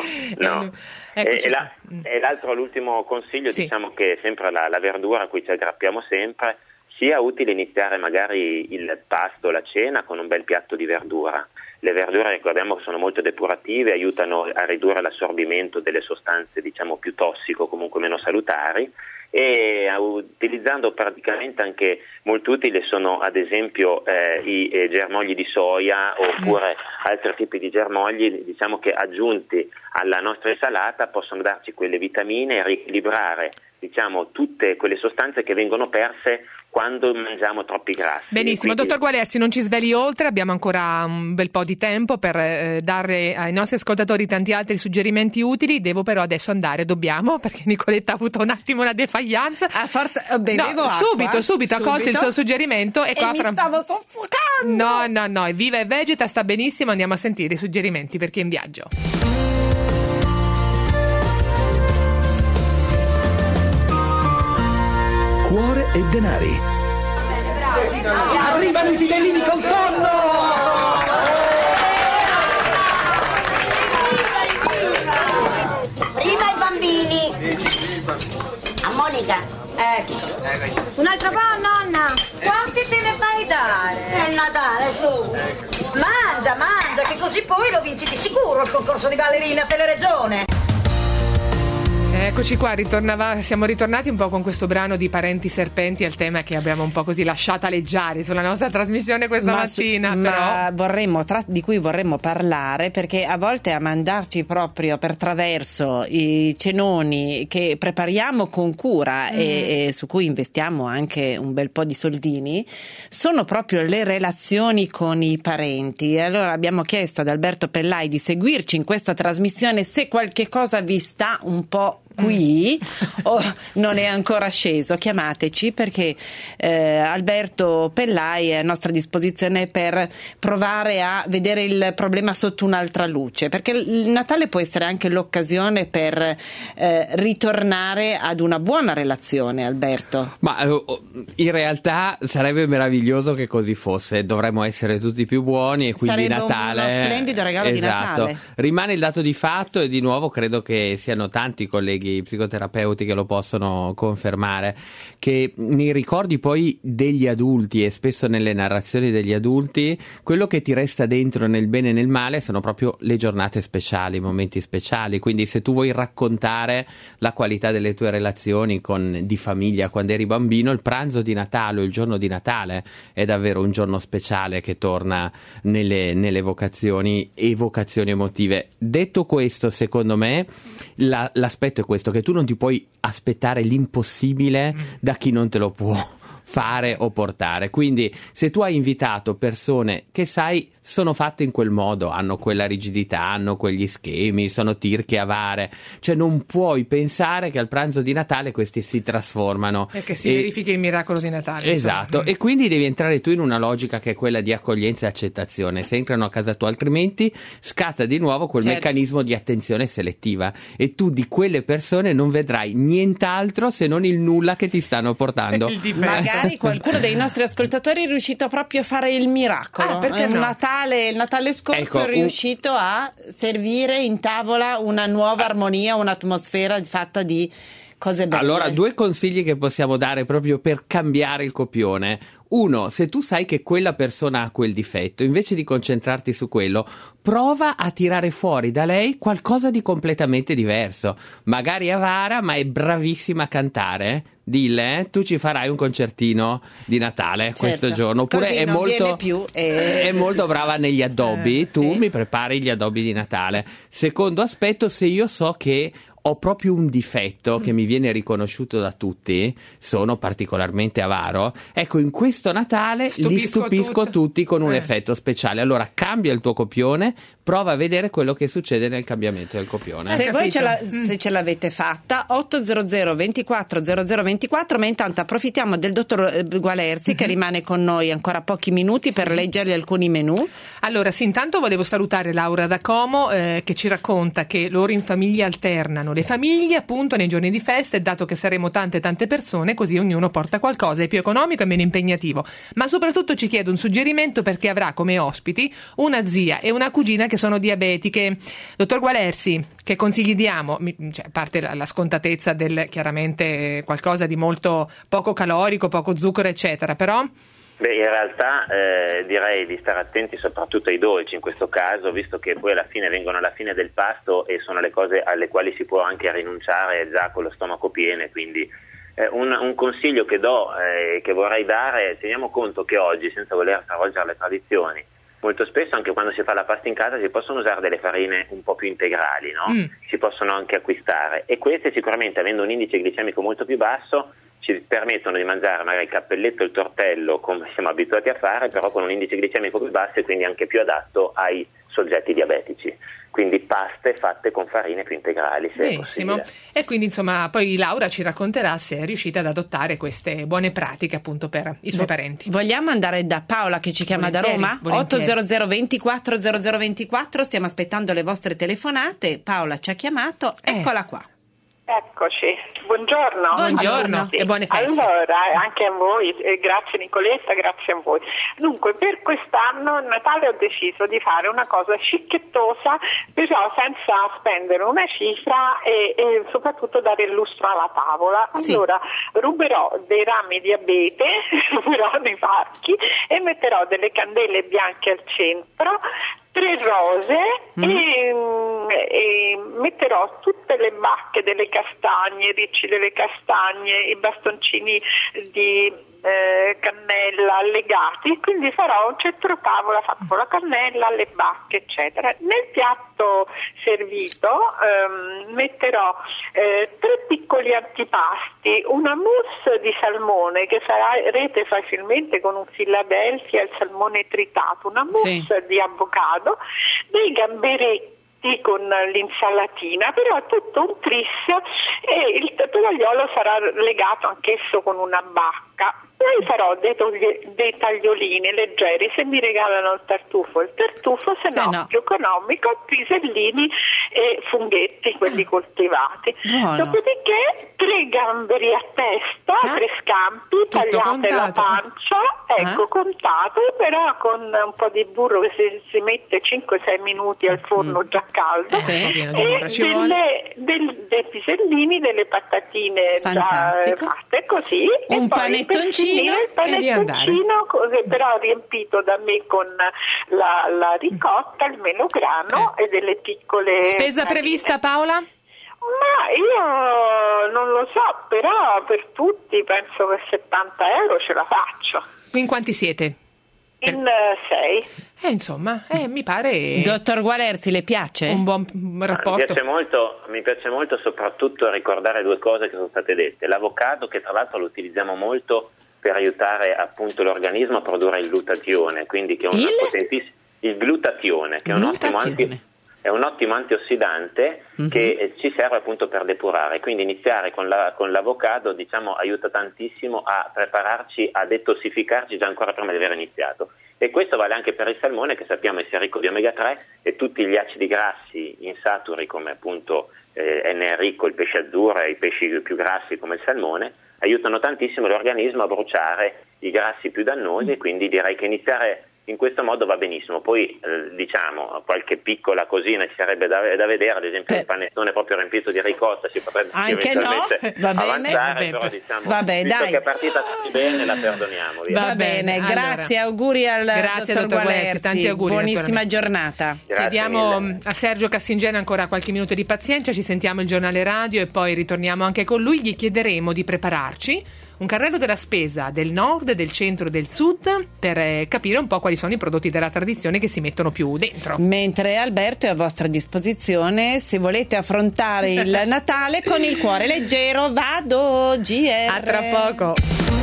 l'ultimo consiglio, che sempre la verdura a cui ci aggrappiamo sempre, sia utile iniziare magari il pasto, la cena con un bel piatto di verdura. Le verdure, ricordiamo, sono molto depurative, aiutano a ridurre l'assorbimento delle sostanze più tossiche o comunque meno salutari, e utilizzando praticamente anche molto utili sono ad esempio i germogli di soia oppure altri tipi di germogli, che aggiunti alla nostra insalata possono darci quelle vitamine e riequilibrare tutte quelle sostanze che vengono perse quando mangiamo troppi grassi. Benissimo, dottor Gualerzi, non ci sveli oltre, abbiamo ancora un bel po' di tempo per dare ai nostri ascoltatori tanti altri suggerimenti utili. Devo però adesso andare, perché Nicoletta ha avuto un attimo una defaglianza. A forza, bevevo acqua. Subito, ha colto il suo suggerimento e qua mi stavo soffocando. No, è viva e vegeta, sta benissimo, andiamo a sentire i suggerimenti per chi è in viaggio. Cuore e denari. Arrivano i fidellini col tonno! Prima i bambini. A Monica. Ecco. Un altro po', nonna? Quanti te ne fai dare? È il Natale, su. Mangia, che così poi lo vinci di sicuro il concorso di ballerina Teleregione. Eccoci qua, siamo ritornati un po' con questo brano di Parenti Serpenti al tema che abbiamo un po' così lasciato aleggiare sulla nostra trasmissione questa mattina. Di cui vorremmo parlare, perché a volte a mandarci proprio per traverso i cenoni che prepariamo con cura e su cui investiamo anche un bel po' di soldini, sono proprio le relazioni con i parenti. Allora abbiamo chiesto ad Alberto Pellai di seguirci in questa trasmissione se qualche cosa vi sta un po' qui o non è ancora sceso. Chiamateci, perché Alberto Pellai è a nostra disposizione per provare a vedere il problema sotto un'altra luce, perché il Natale può essere anche l'occasione per ritornare ad una buona relazione. Alberto, ma in realtà sarebbe meraviglioso che così fosse, dovremmo essere tutti più buoni e quindi sarebbe Natale, uno splendido regalo di Natale. Rimane il dato di fatto, e di nuovo credo che siano tanti colleghi psicoterapeuti che lo possono confermare, che nei ricordi poi degli adulti, e spesso nelle narrazioni degli adulti, quello che ti resta dentro nel bene e nel male sono proprio le giornate speciali, i momenti speciali. Quindi se tu vuoi raccontare la qualità delle tue relazioni di famiglia quando eri bambino, il pranzo di Natale o il giorno di Natale è davvero un giorno speciale che torna nelle evocazioni emotive. Detto questo, secondo me l'aspetto è questo, che tu non ti puoi aspettare l'impossibile da chi non te lo può fare o portare. Quindi se tu hai invitato persone che sai sono fatte in quel modo, hanno quella rigidità, hanno quegli schemi, sono tirche avare, cioè non puoi pensare che al pranzo di Natale questi si trasformano e che si verifichi il miracolo di Natale. Esatto, insomma. E quindi devi entrare tu in una logica che è quella di accoglienza e accettazione. Se entrano a casa tua, altrimenti scatta di nuovo quel meccanismo di attenzione selettiva, e tu di quelle persone non vedrai nient'altro se non il nulla che ti stanno portando. Magari qualcuno dei nostri ascoltatori è riuscito proprio a fare il miracolo. Perché no? Il Natale scorso è riuscito a servire in tavola una nuova armonia, un'atmosfera fatta di cose belle. Allora, 2 consigli che possiamo dare proprio per cambiare il copione. Uno, se tu sai che quella persona ha quel difetto, invece di concentrarti su quello, prova a tirare fuori da lei qualcosa di completamente diverso. Magari è avara, ma è bravissima a cantare. Dille, tu ci farai un concertino di Natale questo giorno. Oppure è molto brava negli addobbi, tu mi prepari gli addobbi di Natale. Secondo aspetto, se io so che ho proprio un difetto che mi viene riconosciuto da tutti, sono particolarmente avaro, ecco, in questo Natale li stupisco tutti con un effetto speciale. Allora cambia il tuo copione, prova a vedere quello che succede nel cambiamento del copione. Se voi ce l'avete fatta, 800 24 00 24, ma intanto approfittiamo del dottor Gualerzi che rimane con noi ancora pochi minuti per leggergli alcuni menù. Allora sì, intanto volevo salutare Laura da Como che ci racconta che loro in famiglia alternano le famiglie appunto nei giorni di festa, e dato che saremo tante persone, così ognuno porta qualcosa, è più economico e meno impegnativo. Ma soprattutto ci chiede un suggerimento perché avrà come ospiti una zia e una cugina che sono diabetiche. Dottor Gualerzi, che consigli diamo? A parte la scontatezza del chiaramente qualcosa di molto poco calorico, poco zucchero eccetera, però... Beh, in realtà direi di stare attenti soprattutto ai dolci in questo caso, visto che poi alla fine vengono alla fine del pasto e sono le cose alle quali si può anche rinunciare già con lo stomaco pieno. Quindi un consiglio che do che vorrei dare: teniamo conto che oggi, senza voler stravolgere le tradizioni, molto spesso anche quando si fa la pasta in casa si possono usare delle farine un po' più integrali, no? Si possono anche acquistare, e queste sicuramente, avendo un indice glicemico molto più basso, ci permettono di mangiare magari il cappelletto e il tortello come siamo abituati a fare, però con un indice glicemico più basso e quindi anche più adatto ai soggetti diabetici. Quindi paste fatte con farine più integrali, se benissimo. È possibile. E quindi insomma poi Laura ci racconterà se è riuscita ad adottare queste buone pratiche appunto per i suoi parenti. Vogliamo andare da Paola che ci chiama Volentieri, da Roma? volentieri. 800 24 0024, stiamo aspettando le vostre telefonate. Paola ci ha chiamato, eccola qua. Eccoci, buongiorno. Buongiorno e buone feste. Allora, anche a voi, grazie Nicoletta, grazie a voi. Dunque, per quest'anno, a Natale, ho deciso di fare una cosa scicchettosa, però senza spendere una cifra e soprattutto dare il lustro alla tavola. Allora, ruberò dei rami di abete, ruberò nei parchi e metterò delle candele bianche al centro, 3 rose e metterò tutte le bacche delle castagne, i ricci delle castagne, i bastoncini di cannella legati, quindi farò un centro tavola fatto con la cannella, le bacche eccetera. Nel piatto servito metterò 3 piccoli antipasti, una mousse di salmone che farete facilmente con un Philadelphia, il salmone tritato, una mousse di avocado, dei gamberetti con l'insalatina, però tutto un tris, e il tovagliolo sarà legato anch'esso con una bacca. Poi farò dei tagliolini leggeri, se mi regalano il tartufo, se no più economico, pisellini e funghetti, quelli coltivati. Buono. Dopodiché 3 gamberi a testa, 3 scampi, tagliate la pancia, contato, però con un po' di burro che si mette 5-6 minuti al forno già caldo, e dei pisellini, delle patatine già fatte così, un e poi panettoncino, il panettoncino però riempito da me con la ricotta, il melograno e delle piccole spesa prevista, Paola? Ma io non lo so, però per tutti penso che 70 euro ce la faccio. In quanti siete? In 6. Insomma, mi pare. Dottor Gualerzi, le piace? Un buon rapporto. Mi piace molto soprattutto ricordare 2 cose che sono state dette. L'avocado, che tra l'altro lo utilizziamo molto per aiutare appunto l'organismo a produrre il glutatione, quindi che è il glutatione, che è un ottimo antiossidante che ci serve appunto per depurare, quindi iniziare con l'avocado aiuta tantissimo a prepararci, a detossificarci già ancora prima di aver iniziato, e questo vale anche per il salmone, che sappiamo essere ricco di omega 3 e tutti gli acidi grassi insaturi come appunto ne è ricco il pesce azzurro e i pesci più grassi come il salmone, aiutano tantissimo l'organismo a bruciare i grassi più dannosi, quindi direi che iniziare in questo modo va benissimo. Poi qualche piccola cosina ci sarebbe da vedere, ad esempio il panettone proprio riempito di ricotta si potrebbe anche eventualmente avanzare, però visto dai, che è partita così bene la perdoniamo. Va bene, grazie, auguri al dottor Gualerzi, tanti auguri, buonissima giornata. Chiediamo a Sergio Cassingena ancora qualche minuto di pazienza, ci sentiamo il giornale radio e poi ritorniamo anche con lui. Gli chiederemo di prepararci un carrello della spesa del nord, del centro e del sud per capire un po' quali sono i prodotti della tradizione che si mettono più dentro. Mentre Alberto è a vostra disposizione se volete affrontare il Natale con il cuore leggero. Vado, GR. A tra poco.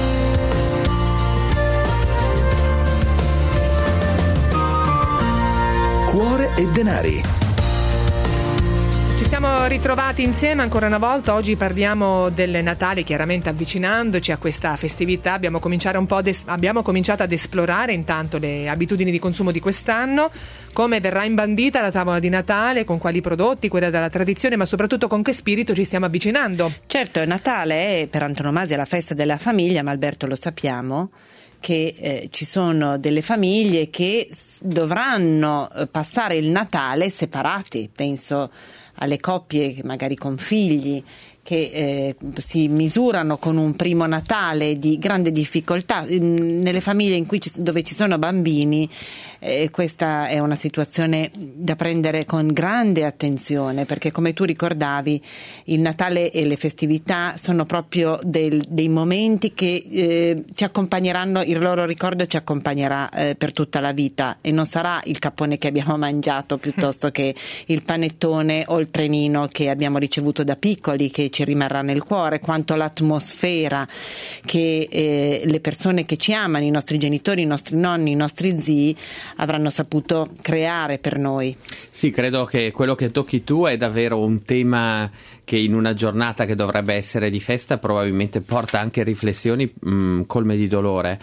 Cuore e denari. Ci siamo ritrovati insieme ancora una volta. Oggi parliamo del Natale, chiaramente avvicinandoci a questa festività. Abbiamo cominciato ad esplorare intanto le abitudini di consumo di quest'anno, come verrà imbandita la tavola di Natale, con quali prodotti, quella della tradizione, ma soprattutto con che spirito ci stiamo avvicinando. Certo, Natale è per antonomasia la festa della famiglia, ma Alberto lo sappiamo che ci sono delle famiglie che dovranno passare il Natale separati, penso alle coppie magari con figli che si misurano con un primo Natale di grande difficoltà. Nelle famiglie dove ci sono bambini questa è una situazione da prendere con grande attenzione, perché come tu ricordavi il Natale e le festività sono proprio dei momenti che ci accompagneranno, il loro ricordo ci accompagnerà per tutta la vita, e non sarà il cappone che abbiamo mangiato piuttosto che il panettone o il il trenino che abbiamo ricevuto da piccoli, che ci rimarrà nel cuore, quanto l'atmosfera che le persone che ci amano, i nostri genitori, i nostri nonni, i nostri zii, avranno saputo creare per noi. Sì, credo che quello che tocchi tu è davvero un tema che in una giornata che dovrebbe essere di festa probabilmente porta anche riflessioni colme di dolore.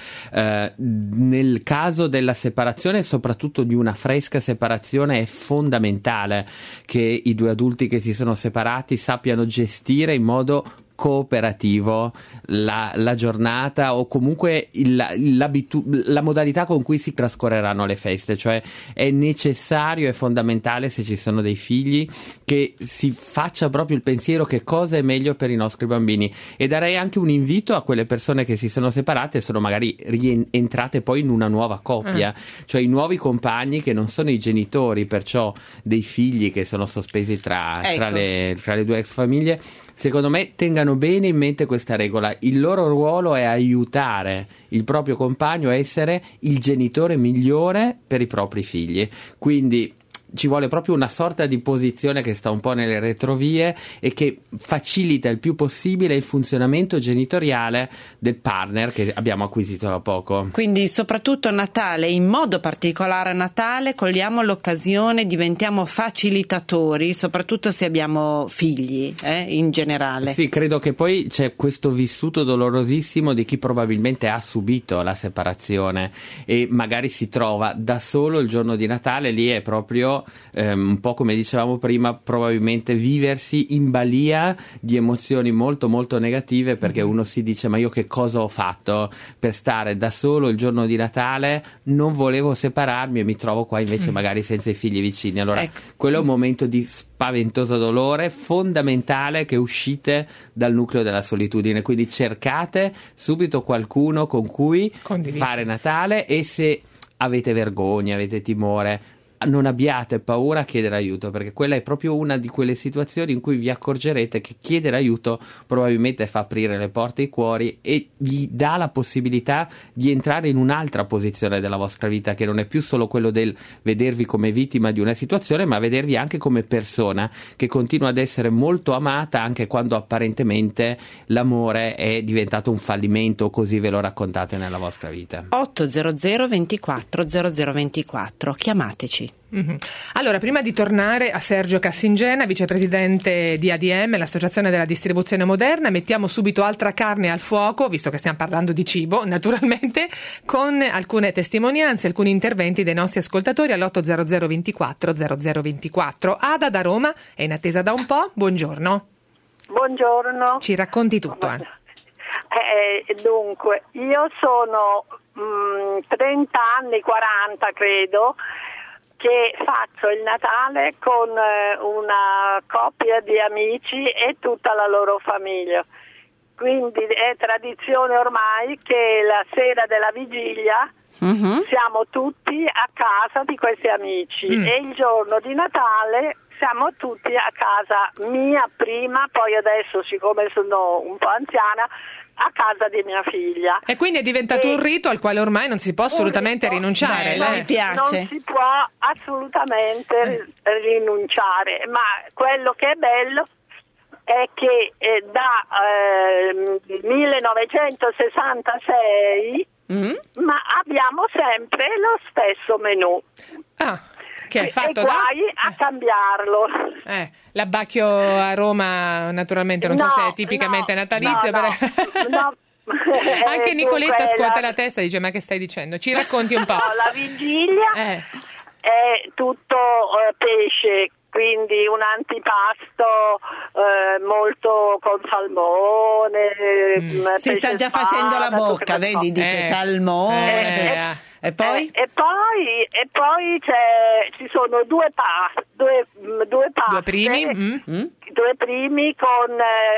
Nel caso della separazione, soprattutto di una fresca separazione, è fondamentale che i due adulti che si sono separati sappiano gestire in modo cooperativo la giornata, o comunque la modalità con cui si trascorreranno le feste. Cioè è necessario e fondamentale, se ci sono dei figli, che si faccia proprio il pensiero che cosa è meglio per i nostri bambini. E darei anche un invito a quelle persone che si sono separate e sono magari rientrate poi in una nuova coppia, cioè i nuovi compagni che non sono i genitori, perciò dei figli che sono sospesi tra le due ex famiglie. Secondo me tengano bene in mente questa regola: il loro ruolo è aiutare il proprio compagno a essere il genitore migliore per i propri figli. Quindi ci vuole proprio una sorta di posizione che sta un po' nelle retrovie e che facilita il più possibile il funzionamento genitoriale del partner che abbiamo acquisito da poco. Quindi soprattutto Natale, in modo particolare a Natale, cogliamo l'occasione, diventiamo facilitatori, soprattutto se abbiamo figli, in generale. Sì, credo che poi c'è questo vissuto dolorosissimo di chi probabilmente ha subito la separazione e magari si trova da solo il giorno di Natale. Lì è proprio un po' come dicevamo prima, probabilmente viversi in balia di emozioni molto molto negative, perché uno si dice: ma io che cosa ho fatto per stare da solo il giorno di Natale? Non volevo separarmi e mi trovo qua invece magari senza i figli vicini. Allora quello è un momento di spaventoso dolore, fondamentale che uscite dal nucleo della solitudine, quindi cercate subito qualcuno con cui fare Natale, e se avete vergogna, avete timore, non abbiate paura a chiedere aiuto, perché quella è proprio una di quelle situazioni in cui vi accorgerete che chiedere aiuto probabilmente fa aprire le porte ai cuori e vi dà la possibilità di entrare in un'altra posizione della vostra vita, che non è più solo quello del vedervi come vittima di una situazione, ma vedervi anche come persona che continua ad essere molto amata anche quando apparentemente l'amore è diventato un fallimento, così ve lo raccontate nella vostra vita. 800 24 0024, chiamateci. Allora, prima di tornare a Sergio Cassingena, vicepresidente di ADM, l'Associazione della Distribuzione Moderna, mettiamo subito altra carne al fuoco, visto che stiamo parlando di cibo, naturalmente, con alcune testimonianze, alcuni interventi dei nostri ascoltatori all'800 24 0024. Ada da Roma è in attesa da un po'. Buongiorno. Buongiorno. Ci racconti tutto. Dunque, io sono 30 anni, 40 credo, che faccio il Natale con una coppia di amici e tutta la loro famiglia. Quindi è tradizione ormai che la sera della vigilia siamo tutti a casa di questi amici e il giorno di Natale siamo tutti a casa mia prima, poi adesso, siccome sono un po' anziana, a casa di mia figlia. E quindi è diventato un rito al quale ormai non si può assolutamente rinunciare. Mi piace. Non si può assolutamente rinunciare, ma quello che è bello è che da 1966 ma abbiamo sempre lo stesso menù. Che è fatto e guai a cambiarlo. L'abbacchio a Roma naturalmente non so se è tipicamente natalizio, no. Anche Nicoletta scuote la testa e dice: ma che stai dicendo? Ci racconti un po'. No, la vigilia è tutto pesce, quindi un antipasto molto con salmone. Si sta già facendo la bocca, vedi, dice salmone. E poi? E poi ci sono due paste. Due primi con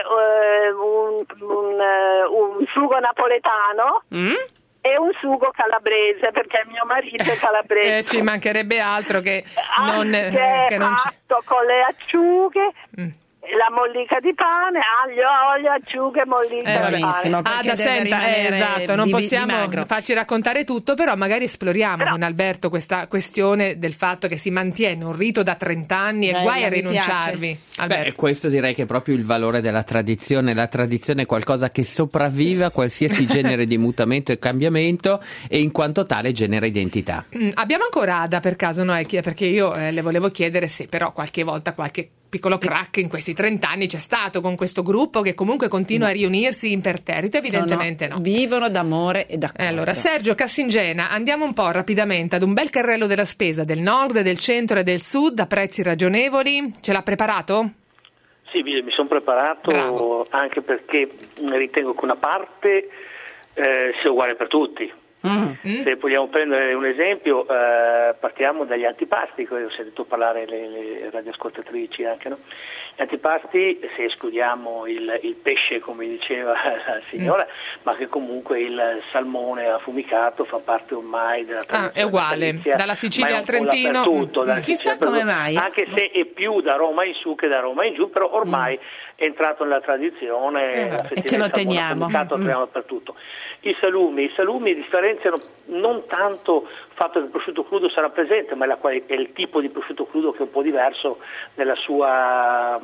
un sugo napoletano e un sugo calabrese, perché mio marito è calabrese. Ci mancherebbe altro che fatto con le acciughe la mollica di pane, aglio, olio, acciughe, mollica di pane. Senta, esatto, non possiamo farci raccontare tutto, però magari esploriamo con Alberto questa questione del fatto che si mantiene un rito da 30 anni e guai a rinunciarvi. Beh, questo direi che è proprio il valore della tradizione. La tradizione è qualcosa che sopravvive a qualsiasi genere di mutamento e cambiamento e in quanto tale genera identità. Abbiamo ancora Ada per caso, no? Perché io le volevo chiedere se però qualche volta qualche piccolo crack in questi 30 anni c'è stato con questo gruppo che comunque continua a riunirsi imperterrito. Evidentemente no. Vivono d'amore e d'accordo. Allora, Sergio Cassingena, andiamo un po' rapidamente ad un bel carrello della spesa del nord, del centro e del sud a prezzi ragionevoli. Ce l'ha preparato? Sì, mi sono preparato. Bravo. Anche perché ritengo che una parte sia uguale per tutti. Se vogliamo prendere un esempio, partiamo dagli antipasti, che ho sentito parlare le radioascoltatrici anche, no? Gli antipasti, se escludiamo il pesce come diceva la signora, ma che comunque il salmone affumicato fa parte ormai della tradizione. È uguale, dalla Sicilia al Trentino. Chissà come mai. Anche se è più da Roma in su che da Roma in giù, però ormai è entrato nella tradizione. E ce lo teniamo. Dappertutto. I salumi differenziano non tanto il fatto che il prosciutto crudo sarà presente, ma è il tipo di prosciutto crudo che è un po' diverso nella sua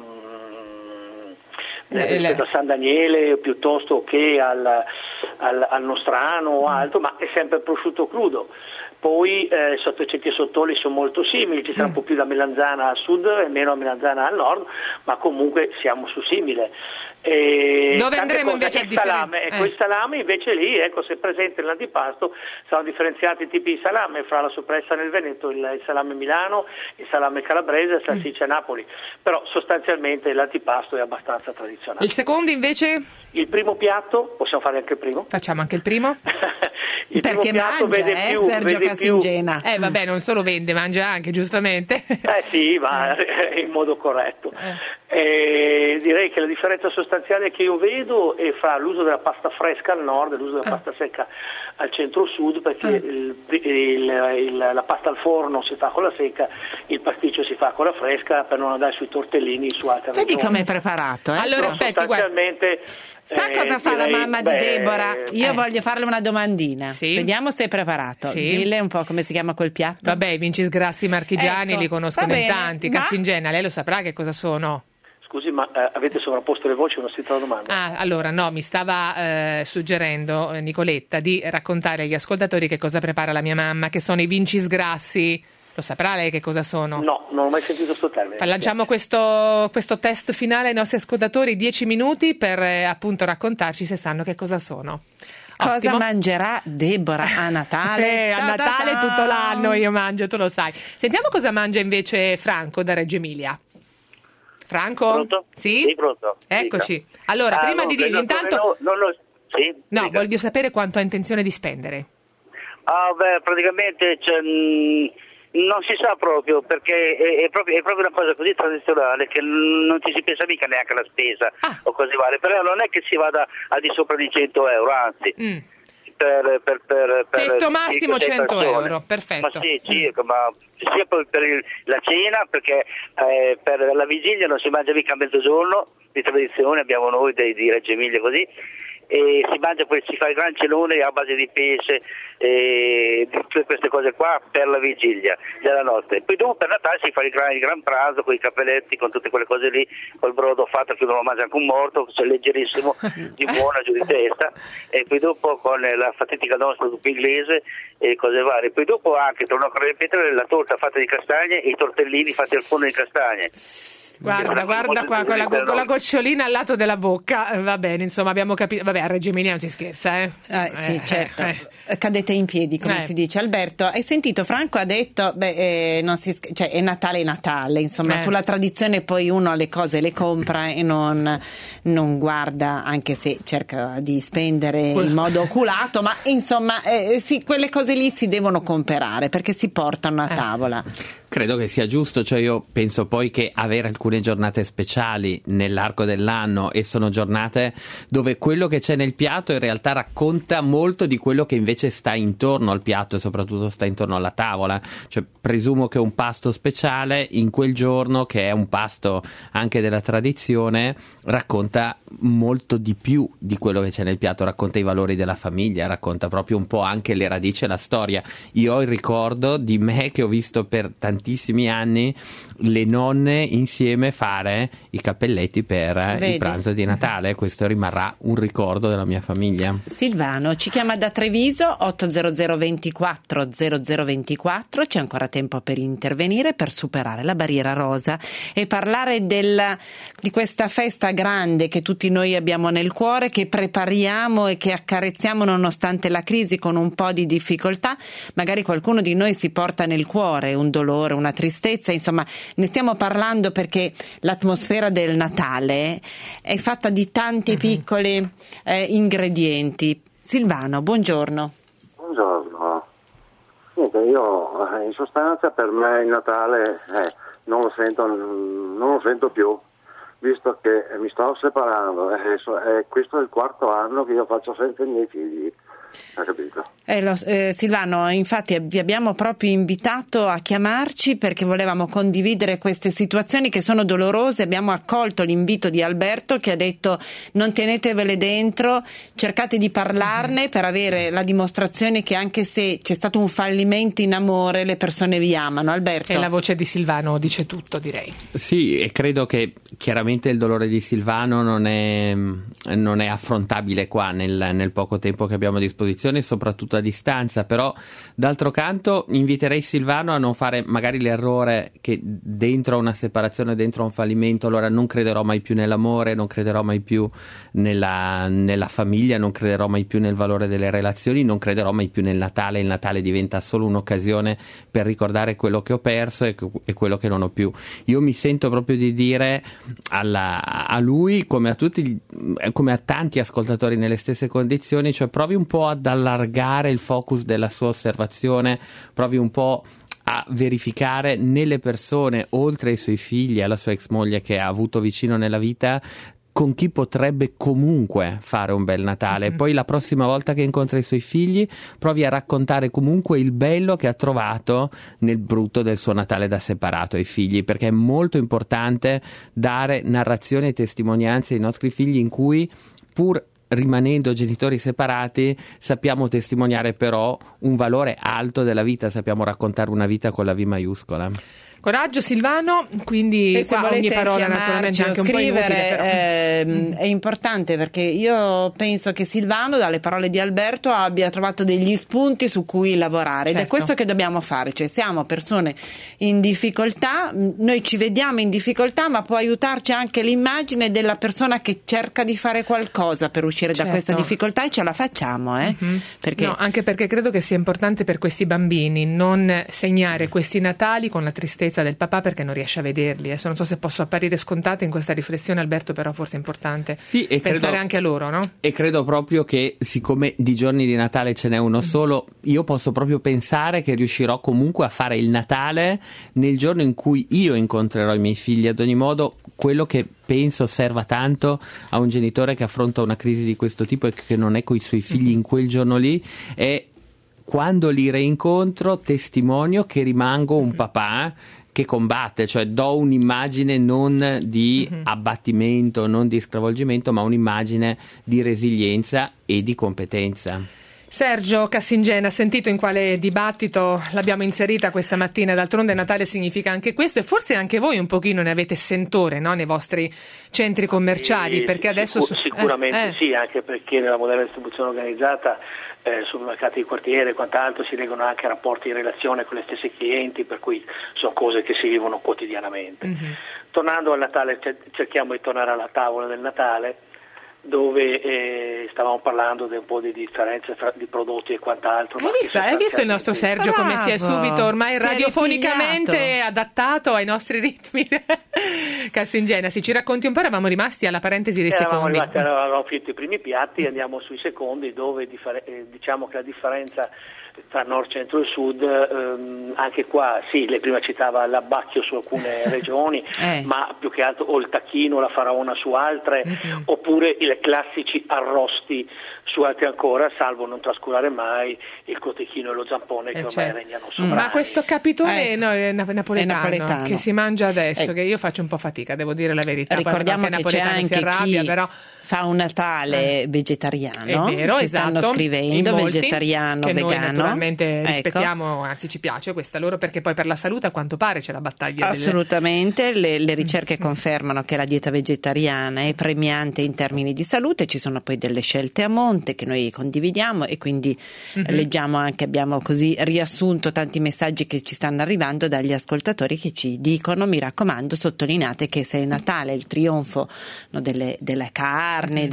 rispetto a San Daniele piuttosto che al nostrano o altro, ma è sempre prosciutto crudo. Poi sottoceti e sottoli sono molto simili, ci sarà un po' più da melanzana al sud e meno a melanzana al nord, ma comunque siamo su simile. Dove andremo invece a salame? Quel salame invece lì, se è presente nell'antipasto, saranno differenziati i tipi di salame fra la soppressa nel Veneto, il salame Milano, il salame calabrese e la salsiccia Napoli, però sostanzialmente l'antipasto è abbastanza tradizionale. Il secondo invece? Il primo piatto, possiamo fare anche il primo? Facciamo anche il primo? Il perché primo piatto mangia, vede più, Sergio Cassingena. Vabbè, non solo vende, mangia anche, giustamente. Sì, ma in modo corretto. Direi che la differenza sostanziale che io vedo è fra l'uso della pasta fresca al nord e l'uso della pasta secca al centro-sud, perché la pasta al forno si fa con la secca, il pasticcio si fa con la fresca per non andare sui tortellini su altre regioni. Vedi come è preparato? Allora, aspetti, sostanzialmente. Sa cosa fa la mamma di Deborah? Io voglio farle una domandina. Sì. Vediamo se è preparato. Sì. Dille un po' come si chiama quel piatto. Vabbè, i Vinci Sgrassi marchigiani li conoscono in tanti. Cassingena, lei lo saprà che cosa sono? Scusi, ma avete sovrapposto le voci, non si trova domanda? Allora no, mi stava suggerendo Nicoletta di raccontare agli ascoltatori che cosa prepara la mia mamma, che sono i Vinci Sgrassi. Lo saprà lei che cosa sono? No, non ho mai sentito sto termine. Lanciamo questo test finale ai nostri ascoltatori, 10 minuti per appunto raccontarci se sanno che cosa sono. Cosa Ottimo. Mangerà Deborah a Natale? A Natale tutto l'anno io mangio, tu lo sai. Sentiamo cosa mangia invece Franco da Reggio Emilia. Franco? Pronto? Sì? Sì, pronto. Eccoci. Dica. Allora, prima di dirgli intanto... No, voglio sapere quanto ha intenzione di spendere. Praticamente non si sa proprio, perché è proprio una cosa così tradizionale che non ci si pensa mica neanche alla spesa o così vale, però non è che si vada al di sopra di 100 euro, anzi per tetto massimo 100 euro, perfetto. Ma sì, circa, ma sia per la cena, perché per la vigilia non si mangia mica a mezzogiorno, di tradizione abbiamo noi di Reggio Emilia così, e si mangia, poi si fa il gran cenone a base di pesce e tutte queste cose qua per la vigilia della notte. Poi dopo per Natale si fa il gran pranzo con i cappelletti, con tutte quelle cose lì, col brodo fatto che non lo mangia anche un morto, cioè leggerissimo, di buona giù di testa, e poi dopo con la fatidica nostra zuppa inglese e cose varie. Poi dopo anche, torno a ripetere, la torta fatta di castagne e i tortellini fatti al forno di castagne. Guarda qua con la gocciolina al lato della bocca, va bene, insomma abbiamo capito. Vabbè, a Reggio Emilia non si scherza, sì, certo. Cadete in piedi, come si dice. Alberto, hai sentito? Franco ha detto non si cioè è Natale, insomma, sulla tradizione poi uno le cose le compra e non guarda, anche se cerca di spendere in modo oculato, ma insomma sì, quelle cose lì si devono comprare perché si portano a tavola. Credo che sia giusto, cioè io penso poi che avere alcune giornate speciali nell'arco dell'anno, e sono giornate dove quello che c'è nel piatto in realtà racconta molto di quello che invece sta intorno al piatto e soprattutto sta intorno alla tavola, cioè presumo che un pasto speciale in quel giorno, che è un pasto anche della tradizione, racconta molto di più di quello che c'è nel piatto, racconta i valori della famiglia, racconta proprio un po' anche le radici e la storia. Io ho il ricordo di me che ho visto per tantissimi anni le nonne insieme fare i cappelletti per il pranzo di Natale. Questo rimarrà un ricordo della mia famiglia. Silvano ci chiama da Treviso, 800 24 0024, c'è ancora tempo per intervenire, per superare la barriera rosa e parlare di questa festa grande che tutti noi abbiamo nel cuore, che prepariamo e che accarezziamo nonostante la crisi con un po' di difficoltà. Magari qualcuno di noi si porta nel cuore un dolore, una tristezza, insomma ne stiamo parlando perché l'atmosfera del Natale è fatta di tanti piccoli ingredienti. Silvano, buongiorno. Buongiorno. Niente, io in sostanza per me il Natale non lo sento più, visto che mi sto separando, questo è il 4º anno che io faccio senza i miei figli. Ha capito? Silvano, infatti vi abbiamo proprio invitato a chiamarci perché volevamo condividere queste situazioni che sono dolorose. Abbiamo accolto l'invito di Alberto che ha detto non tenetevele dentro, cercate di parlarne per avere la dimostrazione che anche se c'è stato un fallimento in amore le persone vi amano. Alberto. E la voce di Silvano dice tutto, direi. Sì, e credo che chiaramente il dolore di Silvano non è affrontabile qua nel poco tempo che abbiamo a disposizione, soprattutto a distanza, però d'altro canto inviterei Silvano a non fare magari l'errore che dentro una separazione, dentro un fallimento, allora non crederò mai più nell'amore, non crederò mai più nella famiglia, non crederò mai più nel valore delle relazioni, non crederò mai più nel Natale. Il Natale diventa solo un'occasione per ricordare quello che ho perso e quello che non ho più. Io mi sento proprio di dire a lui, come a tanti ascoltatori nelle stesse condizioni, cioè provi un po' ad allargare il focus della sua osservazione, provi un po' a verificare nelle persone, oltre ai suoi figli, alla sua ex moglie che ha avuto vicino nella vita, con chi potrebbe comunque fare un bel Natale. Poi la prossima volta che incontra i suoi figli provi a raccontare comunque il bello che ha trovato nel brutto del suo Natale da separato ai figli, perché è molto importante dare narrazioni e testimonianze ai nostri figli in cui, pur rimanendo genitori separati, sappiamo testimoniare però un valore alto della vita, sappiamo raccontare una vita con la V maiuscola. Coraggio Silvano, quindi e se qua ogni parola naturalmente anche un po' inutile, però. È importante perché io penso che Silvano dalle parole di Alberto abbia trovato degli spunti su cui lavorare, ed è questo che dobbiamo fare, cioè siamo persone in difficoltà, noi ci vediamo in difficoltà, ma può aiutarci anche l'immagine della persona che cerca di fare qualcosa per uscire da questa difficoltà, e ce la facciamo, perché... No, anche perché credo che sia importante per questi bambini non segnare questi Natali con la tristezza del papà perché non riesce a vederli. Adesso non so se posso apparire scontata in questa riflessione, Alberto, però forse è importante pensare anche a loro, no? E credo proprio che, siccome di giorni di Natale ce n'è uno solo, io posso proprio pensare che riuscirò comunque a fare il Natale nel giorno in cui io incontrerò i miei figli. Ad ogni modo, quello che penso serva tanto a un genitore che affronta una crisi di questo tipo e che non è coi suoi figli in quel giorno lì è: quando li reincontro testimonio che rimango un papà che combatte, cioè do un'immagine non di abbattimento, non di stravolgimento, ma un'immagine di resilienza e di competenza. Sergio Cassingena, sentito in quale dibattito l'abbiamo inserita questa mattina? D'altronde Natale significa anche questo, e forse anche voi un pochino ne avete sentore, no? Nei vostri centri commerciali, perché adesso sicuramente sì, anche perché nella moderna distribuzione organizzata supermercati di quartiere e quant'altro si legano anche rapporti in relazione con le stesse clienti, per cui sono cose che si vivono quotidianamente. Tornando al Natale, cerchiamo di tornare alla tavola del Natale, dove stavamo parlando di un po' di differenze di prodotti e quant'altro. Hai visto il nostro Sergio come si è subito ormai radiofonicamente adattato ai nostri ritmi? Cassingena, ci racconti un po', eravamo rimasti alla parentesi dei secondi. Avevamo finito i primi piatti, andiamo sui secondi, dove diciamo che la differenza tra nord, centro e sud, anche qua sì, lei prima citava l'abbacchio su alcune regioni, ma più che altro o il tacchino, la faraona su altre, oppure i classici arrosti su altre ancora, salvo non trascurare mai il cotechino e lo zampone che ormai regnano sovrani. Ma questo capitone è napoletano, che si mangia adesso, che io faccio un po' fatica, devo dire la verità. Ricordiamo che c'è anche chi fa un Natale vegetariano, è vero, ci stanno scrivendo, vegetariano, che vegano. Noi naturalmente rispettiamo, anzi ci piace questa loro, perché poi per la salute a quanto pare c'è la battaglia. Assolutamente, le ricerche confermano che la dieta vegetariana è premiante in termini di salute, ci sono poi delle scelte a monte che noi condividiamo e quindi leggiamo anche, abbiamo così riassunto tanti messaggi che ci stanno arrivando dagli ascoltatori che ci dicono, mi raccomando, sottolineate che se è Natale il trionfo delle carni,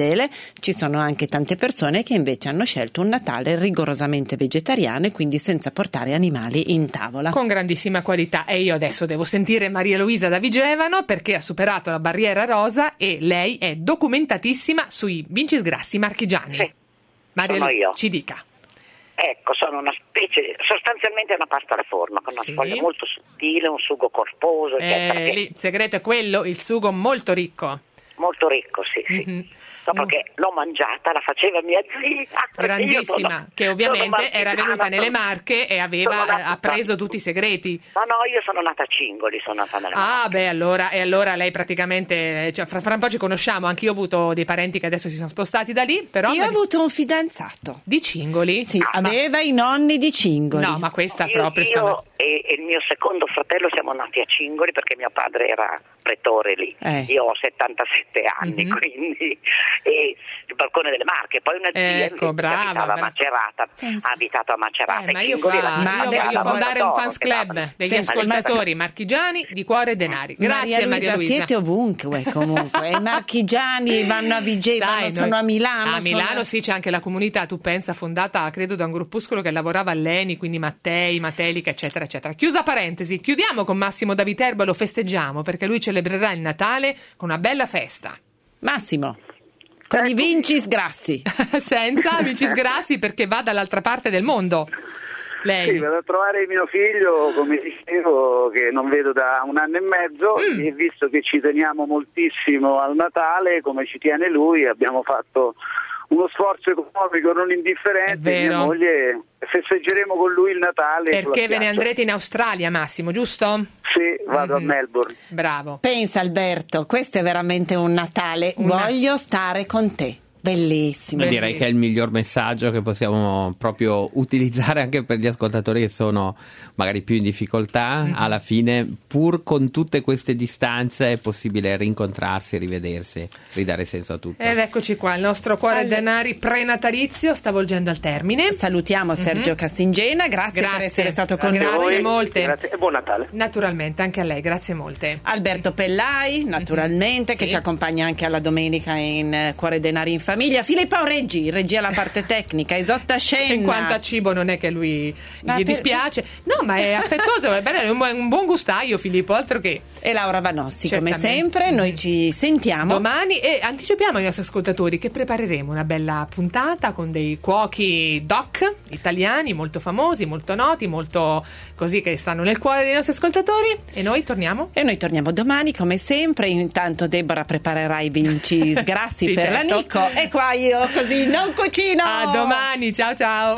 ci sono anche tante persone che invece hanno scelto un Natale rigorosamente vegetariano e quindi senza portare animali in tavola. Con grandissima qualità. E io adesso devo sentire Maria Luisa da Vigevano, perché ha superato la barriera rosa e lei è documentatissima sui vincisgrassi marchigiani. Sì, Maria Luisa, ci dica. Ecco, sono una specie, sostanzialmente una pasta alla forma, con una sfoglia molto sottile, un sugo corposo, eccetera. Lì, il segreto è quello, il sugo molto ricco. Molto ricco, sì. Dopo che l'ho mangiata, la faceva mia zia. Grandissima, che ovviamente era venuta nelle Marche e ha preso tutti i segreti. No, io sono nata a Cingoli, sono nata nelle Marche. Allora lei praticamente, cioè, fra un po' ci conosciamo, anche io ho avuto dei parenti che adesso si sono spostati da lì, però... Io ho avuto un fidanzato. Di Cingoli? Sì, aveva i nonni di Cingoli. No, ma questa proprio... Io e il mio secondo fratello siamo nati a Cingoli perché mio padre era pretore lì. Io ho 77 anni, quindi... E il balcone delle Marche, poi una zia che abitava a Macerata, ha abitato a Macerata. Ma io voglio fondare un fans club degli ascoltatori marchigiani di cuore e denari. Grazie Maria Luisa. Siete ovunque comunque, i marchigiani vanno a Vigevano, sono a Milano. A Milano sì, c'è anche la comunità, tu pensa, fondata credo da un gruppuscolo che lavorava all'ENI, quindi Mattei, Matelica, eccetera, eccetera. Chiusa parentesi, chiudiamo con Massimo da Viterbo e lo festeggiamo perché lui celebrerà il Natale con una bella festa. Massimo. Con i vincisgrassi. Senza vincisgrassi perché va dall'altra parte del mondo. Lei. Sì, vado a trovare mio figlio, come dicevo, che non vedo da 1 anno e mezzo e visto che ci teniamo moltissimo al Natale, come ci tiene lui, abbiamo fatto uno sforzo economico non indifferente. Mia moglie, festeggeremo con lui il Natale. Perché ve ne andrete in Australia, Massimo, giusto? Sì, vado a Melbourne. Bravo. Pensa Alberto, questo è veramente un Natale. Voglio stare con te. Bellissimo. Direi che è il miglior messaggio che possiamo proprio utilizzare anche per gli ascoltatori che sono magari più in difficoltà. Alla fine, pur con tutte queste distanze, è possibile rincontrarsi, rivedersi, ridare senso a tutto. Ed eccoci qua, il nostro cuore denari prenatalizio sta volgendo al termine. Salutiamo Sergio Cassingena, grazie per essere stato con noi. Grazie molte. Grazie e buon Natale. Naturalmente, anche a lei, grazie molte. Alberto Pellai, naturalmente, che ci accompagna anche alla domenica in Cuore denari in famiglia. Filippo Reggi, regia alla parte tecnica. Isotta Scenna. In quanto a cibo non è che lui gli dispiace, no, ma è affettuoso, è un buon gustaio Filippo, altro che. E Laura Vanossi, come sempre, noi ci sentiamo domani e anticipiamo ai nostri ascoltatori che prepareremo una bella puntata con dei cuochi doc italiani molto famosi, molto noti, molto così, che stanno nel cuore dei nostri ascoltatori. E noi torniamo? E noi torniamo domani come sempre. Intanto Deborah preparerà i vincisgrassi sì, per certo. la Nico, e qua io così non cucino. A domani, ciao ciao.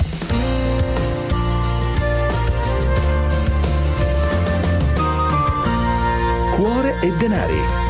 Cuore e denari.